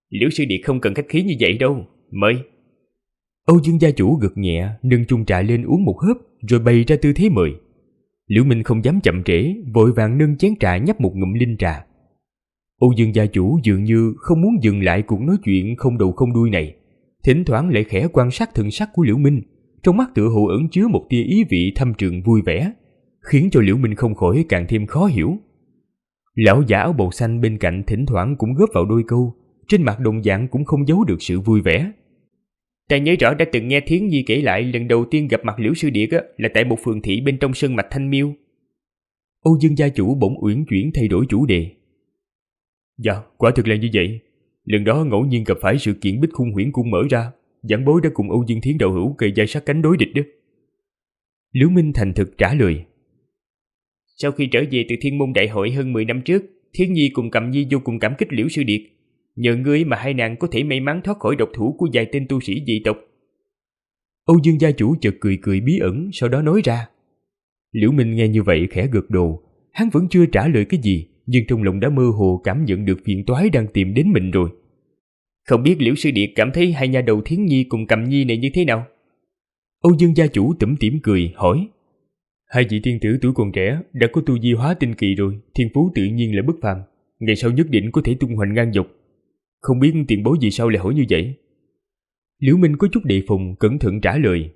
Liễu sư điệt không cần khách khí như vậy đâu, mời. Âu Dương gia chủ gật nhẹ, nâng chung trà lên uống một hớp, rồi bày ra tư thế mời. Liễu Minh không dám chậm trễ, vội vàng nâng chén trà nhấp một ngụm linh trà. Âu Dương gia chủ dường như không muốn dừng lại cuộc nói chuyện không đầu không đuôi này, thỉnh thoảng lại khẽ quan sát thần sắc của Liễu Minh, trong mắt tựa hồ ẩn chứa một tia ý vị thâm trường vui vẻ, khiến cho Liễu Minh không khỏi càng thêm khó hiểu. Lão giả áo bào xanh bên cạnh thỉnh thoảng cũng góp vào đôi câu, trên mặt đồng dạng cũng không giấu được sự vui vẻ. Ta nhớ rõ đã từng nghe Thiến Nhi kể lại lần đầu tiên gặp mặt Liễu sư điệt là tại một phường thị bên trong sơn mạch Thanh Miêu. Âu Dương gia chủ bỗng uyển chuyển thay đổi chủ đề. Dạ, quả thực là như vậy. Lần đó ngẫu nhiên gặp phải sự kiện Bích Khung Huyễn Cung mở ra, giảng bối đã cùng Âu Dương Thiến đạo hữu kề vai sát cánh đối địch đó. Liễu Minh thành thực trả lời. Sau khi trở về từ Thiên Môn Đại hội hơn 10 năm trước, Thiến Nhi cùng Cẩm Nhi vô cùng cảm kích Liễu sư điệt. Nhờ ngươi mà hai nàng có thể may mắn thoát khỏi độc thủ của vài tên tu sĩ dị tộc. Âu Dương gia chủ chợt cười cười bí ẩn, sau đó nói ra. Liễu Minh nghe như vậy khẽ gật đầu, hắn vẫn chưa trả lời cái gì, nhưng trong lòng đã mơ hồ cảm nhận được phiền toái đang tìm đến mình rồi. Không biết Liễu sư điệt cảm thấy hai nha đầu Thiến Nhi cùng Cẩm Nhi này như thế nào? Âu Dương gia chủ tủm tỉm cười hỏi. Hai vị tiên tử tuổi còn trẻ đã có tu vi hóa tinh kỳ rồi, thiên phú tự nhiên là bất phàm, ngày sau nhất định có thể tung hoành ngang dọc. Không biết tiền bối vì sao lại hỏi như vậy? Liễu Minh có chút đề phòng, cẩn thận trả lời.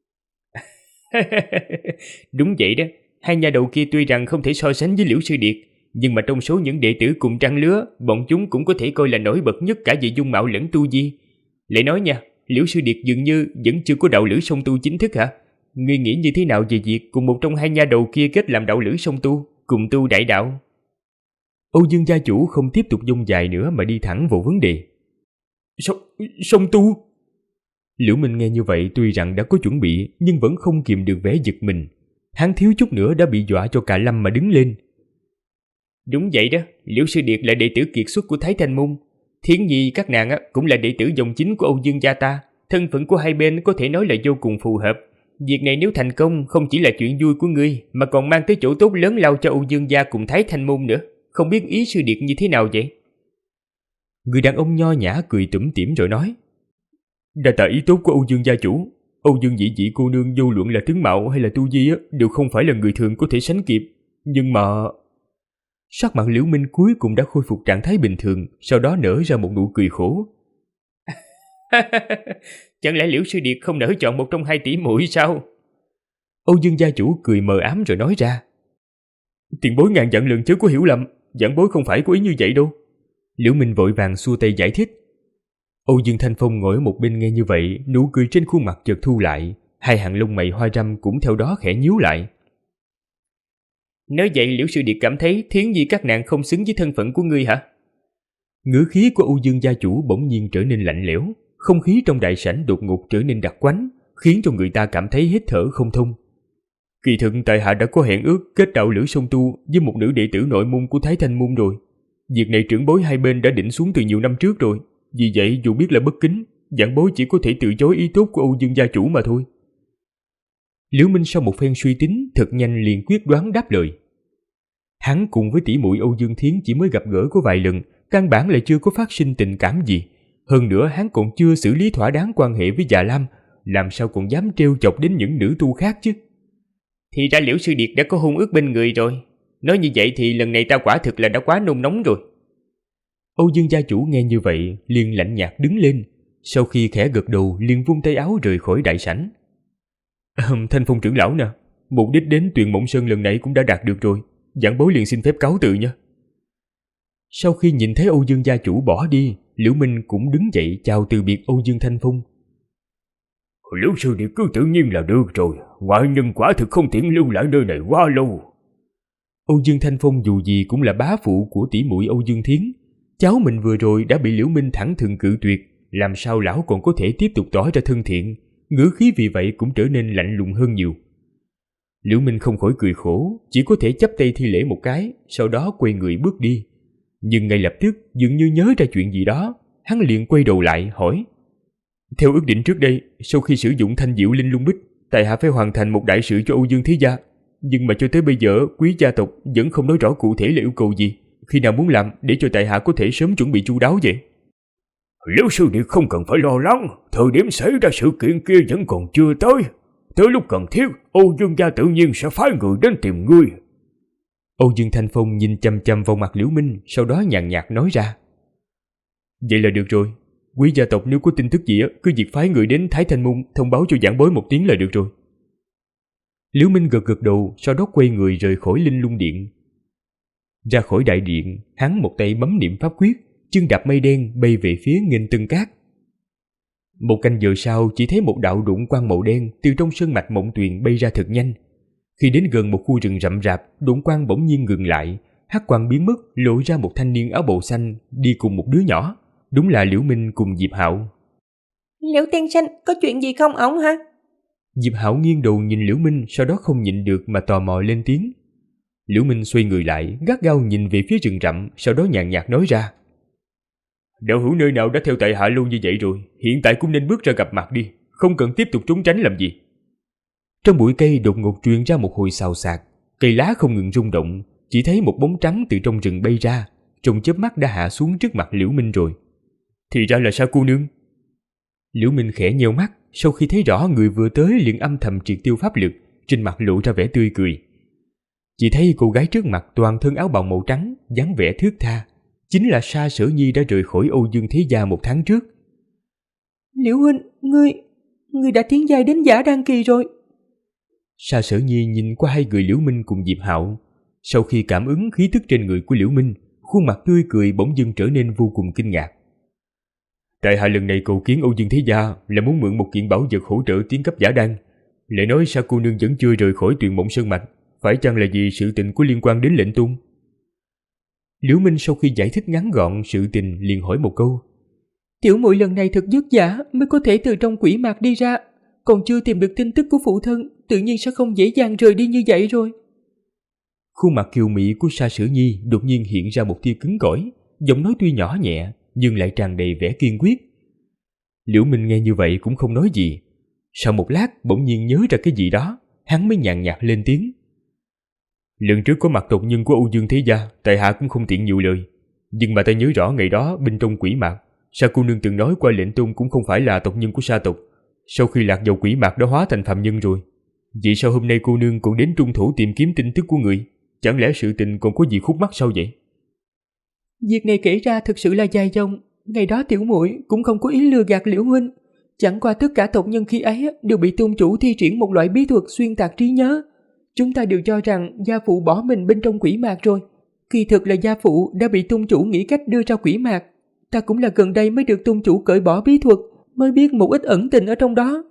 Đúng vậy đó, hai nha đầu kia tuy rằng không thể so sánh với Liễu sư điệt, nhưng mà trong số những đệ tử cùng trang lứa, bọn chúng cũng có thể coi là nổi bật nhất cả về dung mạo lẫn tu vi. Lại nói nha, Liễu sư điệt dường như vẫn chưa có đạo lữ song tu chính thức hả? Ngươi nghĩ như thế nào về việc cùng một trong hai nha đầu kia kết làm đạo lữ song tu, cùng tu đại đạo? Âu Dương gia chủ không tiếp tục dông dài nữa mà đi thẳng vào vấn đề. Song tu? Liễu Minh nghe như vậy tuy rằng đã có chuẩn bị, nhưng vẫn không kìm được vẻ giật mình. Hắn thiếu chút nữa đã bị dọa cho cả lâm mà đứng lên. Đúng vậy đó, Liễu sư điệt là đệ tử kiệt xuất của Thái Thanh Môn. Thiến Nhi các nàng cũng là đệ tử dòng chính của Âu Dương gia ta. Thân phận của hai bên có thể nói là vô cùng phù hợp. Việc này nếu thành công không chỉ là chuyện vui của ngươi, mà còn mang tới chỗ tốt lớn lao cho Âu Dương gia cùng Thái Thanh Môn nữa. Không biết ý sư điệt như thế nào vậy? Người đàn ông nho nhã cười tủm tỉm rồi nói. Đa tạ ý tốt của Âu Dương gia chủ. Âu Dương dĩ dĩ cô nương vô luận là tướng mạo hay là tu vi đều không phải là người thường có thể sánh kịp. Nhưng mà... Sắc mặt Liễu Minh cuối cùng đã khôi phục trạng thái bình thường, sau đó nở ra một nụ cười khổ. Chẳng lẽ Liễu sư điệt không nỡ chọn một trong hai tỷ muội sao? Âu Dương gia chủ cười mờ ám rồi nói ra. Tiền bối ngàn dặn lần chớ có hiểu lầm, giảng bối không phải có ý như vậy đâu. Liễu Minh vội vàng xua tay giải thích. Âu Dương Thanh Phong ngồi ở một bên nghe như vậy, nụ cười trên khuôn mặt chợt thu lại, hai hàng lông mày hoa râm cũng theo đó khẽ nhíu lại. Nếu vậy Liễu sư điệt cảm thấy Thiến Nhi các nàng không xứng với thân phận của ngươi hả? Ngữ khí của Âu Dương gia chủ bỗng nhiên trở nên lạnh lẽo, không khí trong đại sảnh đột ngột trở nên đặc quánh, khiến cho người ta cảm thấy hít thở không thông. Kỳ thực tại hạ đã có hẹn ước kết đạo lữ song tu với một nữ đệ tử nội môn của Thái Thanh Môn rồi. Việc này trưởng bối hai bên đã định xuống từ nhiều năm trước rồi. Vì vậy dù biết là bất kính, giảng bối chỉ có thể từ chối ý tốt của Âu Dương gia chủ mà thôi. Liễu Minh sau một phen suy tính, thật nhanh liền quyết đoán đáp lời. Hắn cùng với tỷ muội Âu Dương Thiến chỉ mới gặp gỡ có vài lần, căn bản lại chưa có phát sinh tình cảm gì. Hơn nữa hắn còn chưa xử lý thỏa đáng quan hệ với Dạ Lam, làm sao còn dám trêu chọc đến những nữ tu khác chứ? Thì ra Liễu sư điệt đã có hôn ước bên người rồi. Nói như vậy thì lần này ta quả thực là đã quá nôn nóng rồi. Âu Dương gia chủ nghe như vậy liền lạnh nhạt đứng lên, sau khi khẽ gật đầu liền vung tay áo rời khỏi đại sảnh. Thanh Phong trưởng lão nè, mục đích đến Tuyền Mộng Sơn lần này cũng đã đạt được rồi, giảng bối liền xin phép cáo từ nha. Sau khi nhìn thấy Âu Dương gia chủ bỏ đi, Liễu Minh cũng đứng dậy chào từ biệt Âu Dương Thanh Phong. Liễu sư điệt cứ tự nhiên là được rồi, ngoại nhân quả thực không tiện lưu lại nơi này quá lâu. Âu Dương Thanh Phong dù gì cũng là bá phụ của tỷ muội Âu Dương Thiến, cháu mình vừa rồi đã bị Liễu Minh thẳng thừng cự tuyệt, làm sao lão còn có thể tiếp tục tỏ ra thân thiện, ngữ khí vì vậy cũng trở nên lạnh lùng hơn nhiều. Liễu Minh không khỏi cười khổ, chỉ có thể chắp tay thi lễ một cái, sau đó quay người bước đi. Nhưng ngay lập tức dường như nhớ ra chuyện gì đó, hắn liền quay đầu lại hỏi. Theo ước định trước đây, sau khi sử dụng thanh diệu linh lung bích, tại hạ phải hoàn thành một đại sự cho Âu Dương Thế gia. Nhưng mà cho tới bây giờ, quý gia tộc vẫn không nói rõ cụ thể là yêu cầu gì. Khi nào muốn làm để cho tại hạ có thể sớm chuẩn bị chu đáo vậy? Liễu sư điệt không cần phải lo lắng, thời điểm xảy ra sự kiện kia vẫn còn chưa tới. Tới lúc cần thiết, Âu Dương gia tự nhiên sẽ phái người đến tìm ngươi. Âu Dương Thanh Phong nhìn chăm chăm vào mặt Liễu Minh, sau đó nhàn nhạt nói ra. Vậy là được rồi, quý gia tộc nếu có tin tức gì cứ việc phái người đến Thái Thanh Môn thông báo cho giảng bối một tiếng là được rồi. Liễu Minh gật gật đầu, sau đó quay người rời khỏi Linh Lung Điện. Ra khỏi đại điện, hắn một tay bấm niệm pháp quyết, chân đạp mây đen bay về phía Nghênh Tân Cát. Một canh giờ sau, chỉ thấy một đạo đụng quang màu đen từ trong sơn mạch Mộng Tuyền bay ra thật nhanh. Khi đến gần một khu rừng rậm rạp, đụng quang bỗng nhiên ngừng lại, hắc quang biến mất, lộ ra một thanh niên áo bào xanh đi cùng một đứa nhỏ. Đúng là Liễu Minh cùng Diệp Hạo. Liễu tiên sinh, có chuyện gì không ổn hả? Diệp Hạo nghiêng đầu nhìn Liễu Minh, sau đó không nhịn được mà tò mò lên tiếng. Liễu Minh xoay người lại, gắt gao nhìn về phía rừng rậm, sau đó nhàn nhạt nói ra. Đạo hữu nơi nào đã theo tại hạ lâu như vậy rồi, hiện tại cũng nên bước ra gặp mặt đi, không cần tiếp tục trốn tránh làm gì. Trong bụi cây đột ngột truyền ra một hồi xào xạc, cây lá không ngừng rung động, chỉ thấy một bóng trắng từ trong rừng bay ra, trong chớp mắt đã hạ xuống trước mặt Liễu Minh rồi. Thì ra là Sa cô nương. Liễu Minh khẽ nheo mắt, sau khi thấy rõ người vừa tới liền âm thầm triệt tiêu pháp lực, trên mặt lộ ra vẻ tươi cười. Chỉ thấy cô gái trước mặt toàn thân áo bào màu trắng, dáng vẻ thướt tha, chính là Sa Sở Nhi đã rời khỏi Âu Dương thế gia 1 tháng trước. Liễu huynh, ngươi đã tiến giai đến giả đan kỳ rồi. Sa Sở Nhi nhìn qua hai người Liễu Minh cùng Diệp Hạo, sau khi cảm ứng khí tức trên người của Liễu Minh, khuôn mặt tươi cười bỗng dưng trở nên vô cùng kinh ngạc. Tại hạ lần này cầu kiến Âu Dương thế gia là muốn mượn một kiện bảo vật hỗ trợ tiến cấp giả đan. Lại nói Sa cô nương vẫn chưa rời khỏi Tuyền Mộng Sơn mạch, phải chăng là vì sự tình có liên quan đến lệnh tôn? Liễu Minh sau khi giải thích ngắn gọn sự tình liền hỏi một câu. Tiểu muội lần này thật vất vả mới có thể từ trong quỷ mạc đi ra, còn chưa tìm được tin tức của phụ thân, tự nhiên sẽ không dễ dàng rời đi như vậy rồi. Khuôn mặt kiều mỹ của Sa Sử Nhi đột nhiên hiện ra một tia cứng cỏi, giọng nói tuy nhỏ nhẹ nhưng lại tràn đầy vẻ kiên quyết. Liễu Minh nghe như vậy cũng không nói gì. Sau một lát bỗng nhiên nhớ ra cái gì đó, hắn mới nhàn nhạt lên tiếng. Lần trước có mặt tộc nhân của Âu Dương thế gia, tại hạ cũng không tiện nhiều lời. Nhưng mà ta nhớ rõ ngày đó bên trong quỷ mạc, Sa cô nương từng nói qua lệnh tôn cũng không phải là tộc nhân của Sa tộc. Sau khi lạc vào quỷ mạc đã hóa thành phàm nhân rồi. Vậy sao hôm nay cô nương còn đến trung thủ tìm kiếm tin tức của người? Chẳng lẽ sự tình còn có gì khúc mắc sao vậy? Việc này kể ra thực sự là dài dòng. Ngày đó tiểu muội cũng không có ý lừa gạt Liễu huynh. Chẳng qua tất cả tộc nhân khi ấy đều bị tôn chủ thi triển một loại bí thuật xuyên tạc trí nhớ. Chúng ta đều cho rằng gia phụ bỏ mình bên trong quỷ mạc rồi. Kỳ thực là gia phụ đã bị tôn chủ nghĩ cách đưa ra quỷ mạc. Ta cũng là gần đây mới được tôn chủ cởi bỏ bí thuật, mới biết một ít ẩn tình ở trong đó.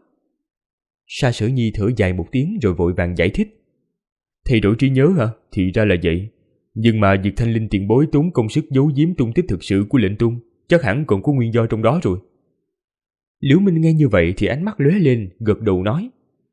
Sa Sở Nhi thở dài một tiếng rồi vội vàng giải thích. Thay đổi trí nhớ hả? Thì ra là vậy. Nhưng mà việc Thanh Linh tiền bối tốn công sức giấu giếm tung tích thực sự của lệnh tôn, chắc hẳn còn có nguyên do trong đó rồi. Liễu Minh nghe như vậy thì ánh mắt lóe lên, gật đầu nói.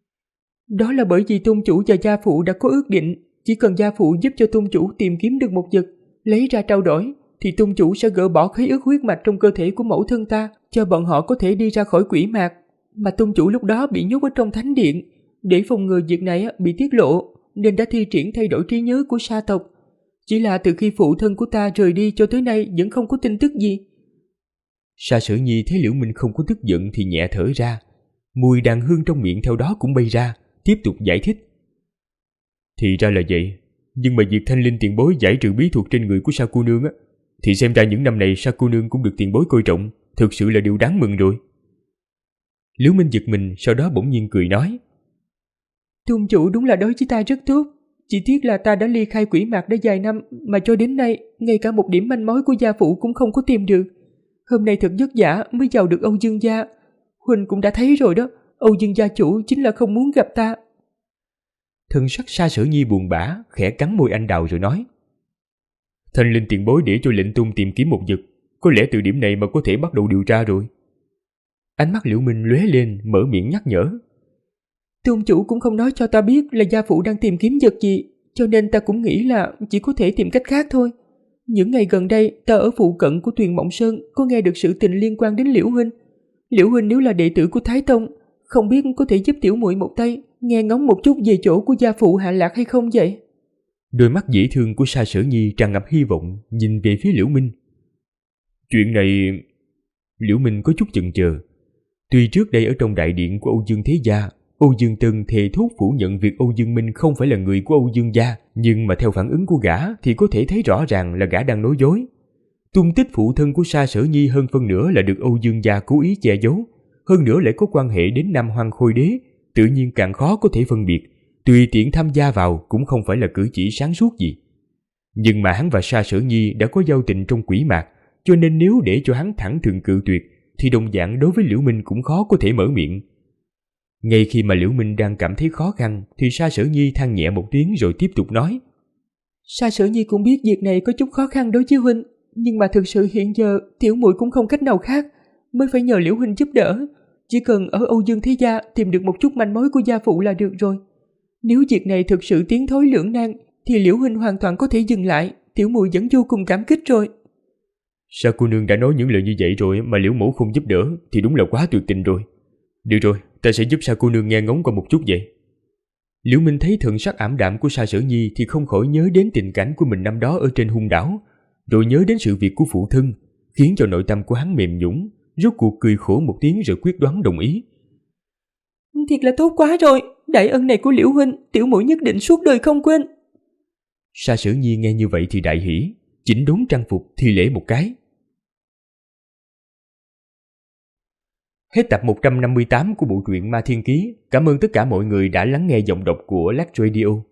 Đó là bởi vì tôn chủ và gia phụ đã có ước định, chỉ cần gia phụ giúp cho tôn chủ tìm kiếm được một vật, lấy ra trao đổi, thì tôn chủ sẽ gỡ bỏ khế ước huyết mạch trong cơ thể của mẫu thân ta, cho bọn họ có thể đi ra khỏi quỷ mạc. Mà tôn chủ lúc đó bị nhốt ở trong thánh điện, để phòng ngừa việc này bị tiết lộ, nên đã thi triển thay đổi trí nhớ của Sa tộc. Chỉ là từ khi phụ thân của ta rời đi cho tới nay vẫn không có tin tức gì. Sa Sở Nhi thấy Liễu Minh không có tức giận thì nhẹ thở ra, mùi đàn hương trong miệng theo đó cũng bay ra, tiếp tục giải thích. Thì ra là vậy, nhưng mà việc Thanh Linh tiền bối giải trừ bí thuật trên người của Sa cô nương thì xem ra những năm này Sa cô nương cũng được tiền bối coi trọng, thực sự là điều đáng mừng rồi. Liễu Minh giật mình, sau đó bỗng nhiên cười nói. Tôn chủ đúng là đối với ta rất tốt, chỉ tiếc là ta đã ly khai quỷ mạc đã vài năm mà cho đến nay ngay cả một điểm manh mối của gia phụ cũng không có tìm được. Hôm nay thật vất vả mới vào được Âu Dương gia. Huynh cũng đã thấy rồi đó, Âu Dương gia chủ chính là không muốn gặp ta. Thân sắc Sa Sở Nhi buồn bã, khẽ cắn môi anh đào rồi nói. Thanh Linh tiền bối để cho lệnh tôn tìm kiếm một vật, có lẽ từ điểm này mà có thể bắt đầu điều tra rồi. Ánh mắt Liễu Minh lóe lên, mở miệng nhắc nhở. Tôn chủ cũng không nói cho ta biết là gia phụ đang tìm kiếm vật gì, cho nên ta cũng nghĩ là chỉ có thể tìm cách khác thôi. Những ngày gần đây, ta ở phụ cận của Tuyền Mộng Sơn có nghe được sự tình liên quan đến Liễu huynh. Liễu huynh nếu là đệ tử của Thái Tông, không biết có thể giúp tiểu muội một tay, nghe ngóng một chút về chỗ của gia phụ hạ lạc hay không vậy? Đôi mắt dễ thương của Sa Sở Nhi tràn ngập hy vọng, nhìn về phía Liễu Minh. Chuyện này... Liễu Minh có chút chần chờ. Tuy trước đây ở trong đại điện của Âu Dương Thế Gia, Âu Dương Tân thề thốt phủ nhận việc Âu Dương Minh không phải là người của Âu Dương gia, nhưng mà theo phản ứng của gã thì có thể thấy rõ ràng là gã đang nói dối. Tung tích phụ thân của Sa Sở Nhi hơn phân nửa là được Âu Dương gia cố ý che giấu, hơn nữa lại có quan hệ đến Nam Hoang Khôi Đế, tự nhiên càng khó có thể phân biệt. Tùy tiện tham gia vào cũng không phải là cử chỉ sáng suốt gì. Nhưng mà hắn và Sa Sở Nhi đã có giao tình trong quỷ mạc, cho nên nếu để cho hắn thẳng thừng cự tuyệt thì đồng dạng đối với Liễu Minh cũng khó có thể mở miệng. Ngay khi mà Liễu Minh đang cảm thấy khó khăn thì Sa Sở Nhi than nhẹ một tiếng rồi tiếp tục nói: Sa Sở Nhi cũng biết việc này có chút khó khăn đối với huynh, nhưng mà thực sự hiện giờ tiểu muội cũng không cách nào khác, mới phải nhờ Liễu huynh giúp đỡ. Chỉ cần ở Âu Dương Thế Gia tìm được một chút manh mối của gia phụ là được rồi. Nếu việc này thực sự tiến thối lưỡng nan thì Liễu huynh hoàn toàn có thể dừng lại, tiểu muội vẫn vô cùng cảm kích rồi. Sa cô nương đã nói những lời như vậy rồi mà Liễu mẫu không giúp đỡ thì đúng là quá tuyệt tình rồi. Được rồi, ta sẽ giúp Sa cô nương nghe ngóng qua một chút vậy. Liễu Minh thấy thần sắc ảm đạm của Sa Sở Nhi thì không khỏi nhớ đến tình cảnh của mình năm đó ở trên hung đảo, rồi nhớ đến sự việc của phụ thân, khiến cho nội tâm của hắn mềm nhũn, rốt cuộc cười khổ một tiếng rồi quyết đoán đồng ý. Thiệt là tốt quá rồi, đại ân này của Liễu huynh, tiểu muội nhất định suốt đời không quên. Sa Sở Nhi nghe như vậy thì đại hỉ, chỉnh đốn trang phục thi lễ một cái. Hết tập 158 của bộ truyện Ma Thiên Ký. Cảm ơn tất cả mọi người đã lắng nghe giọng đọc của Lắc Radio.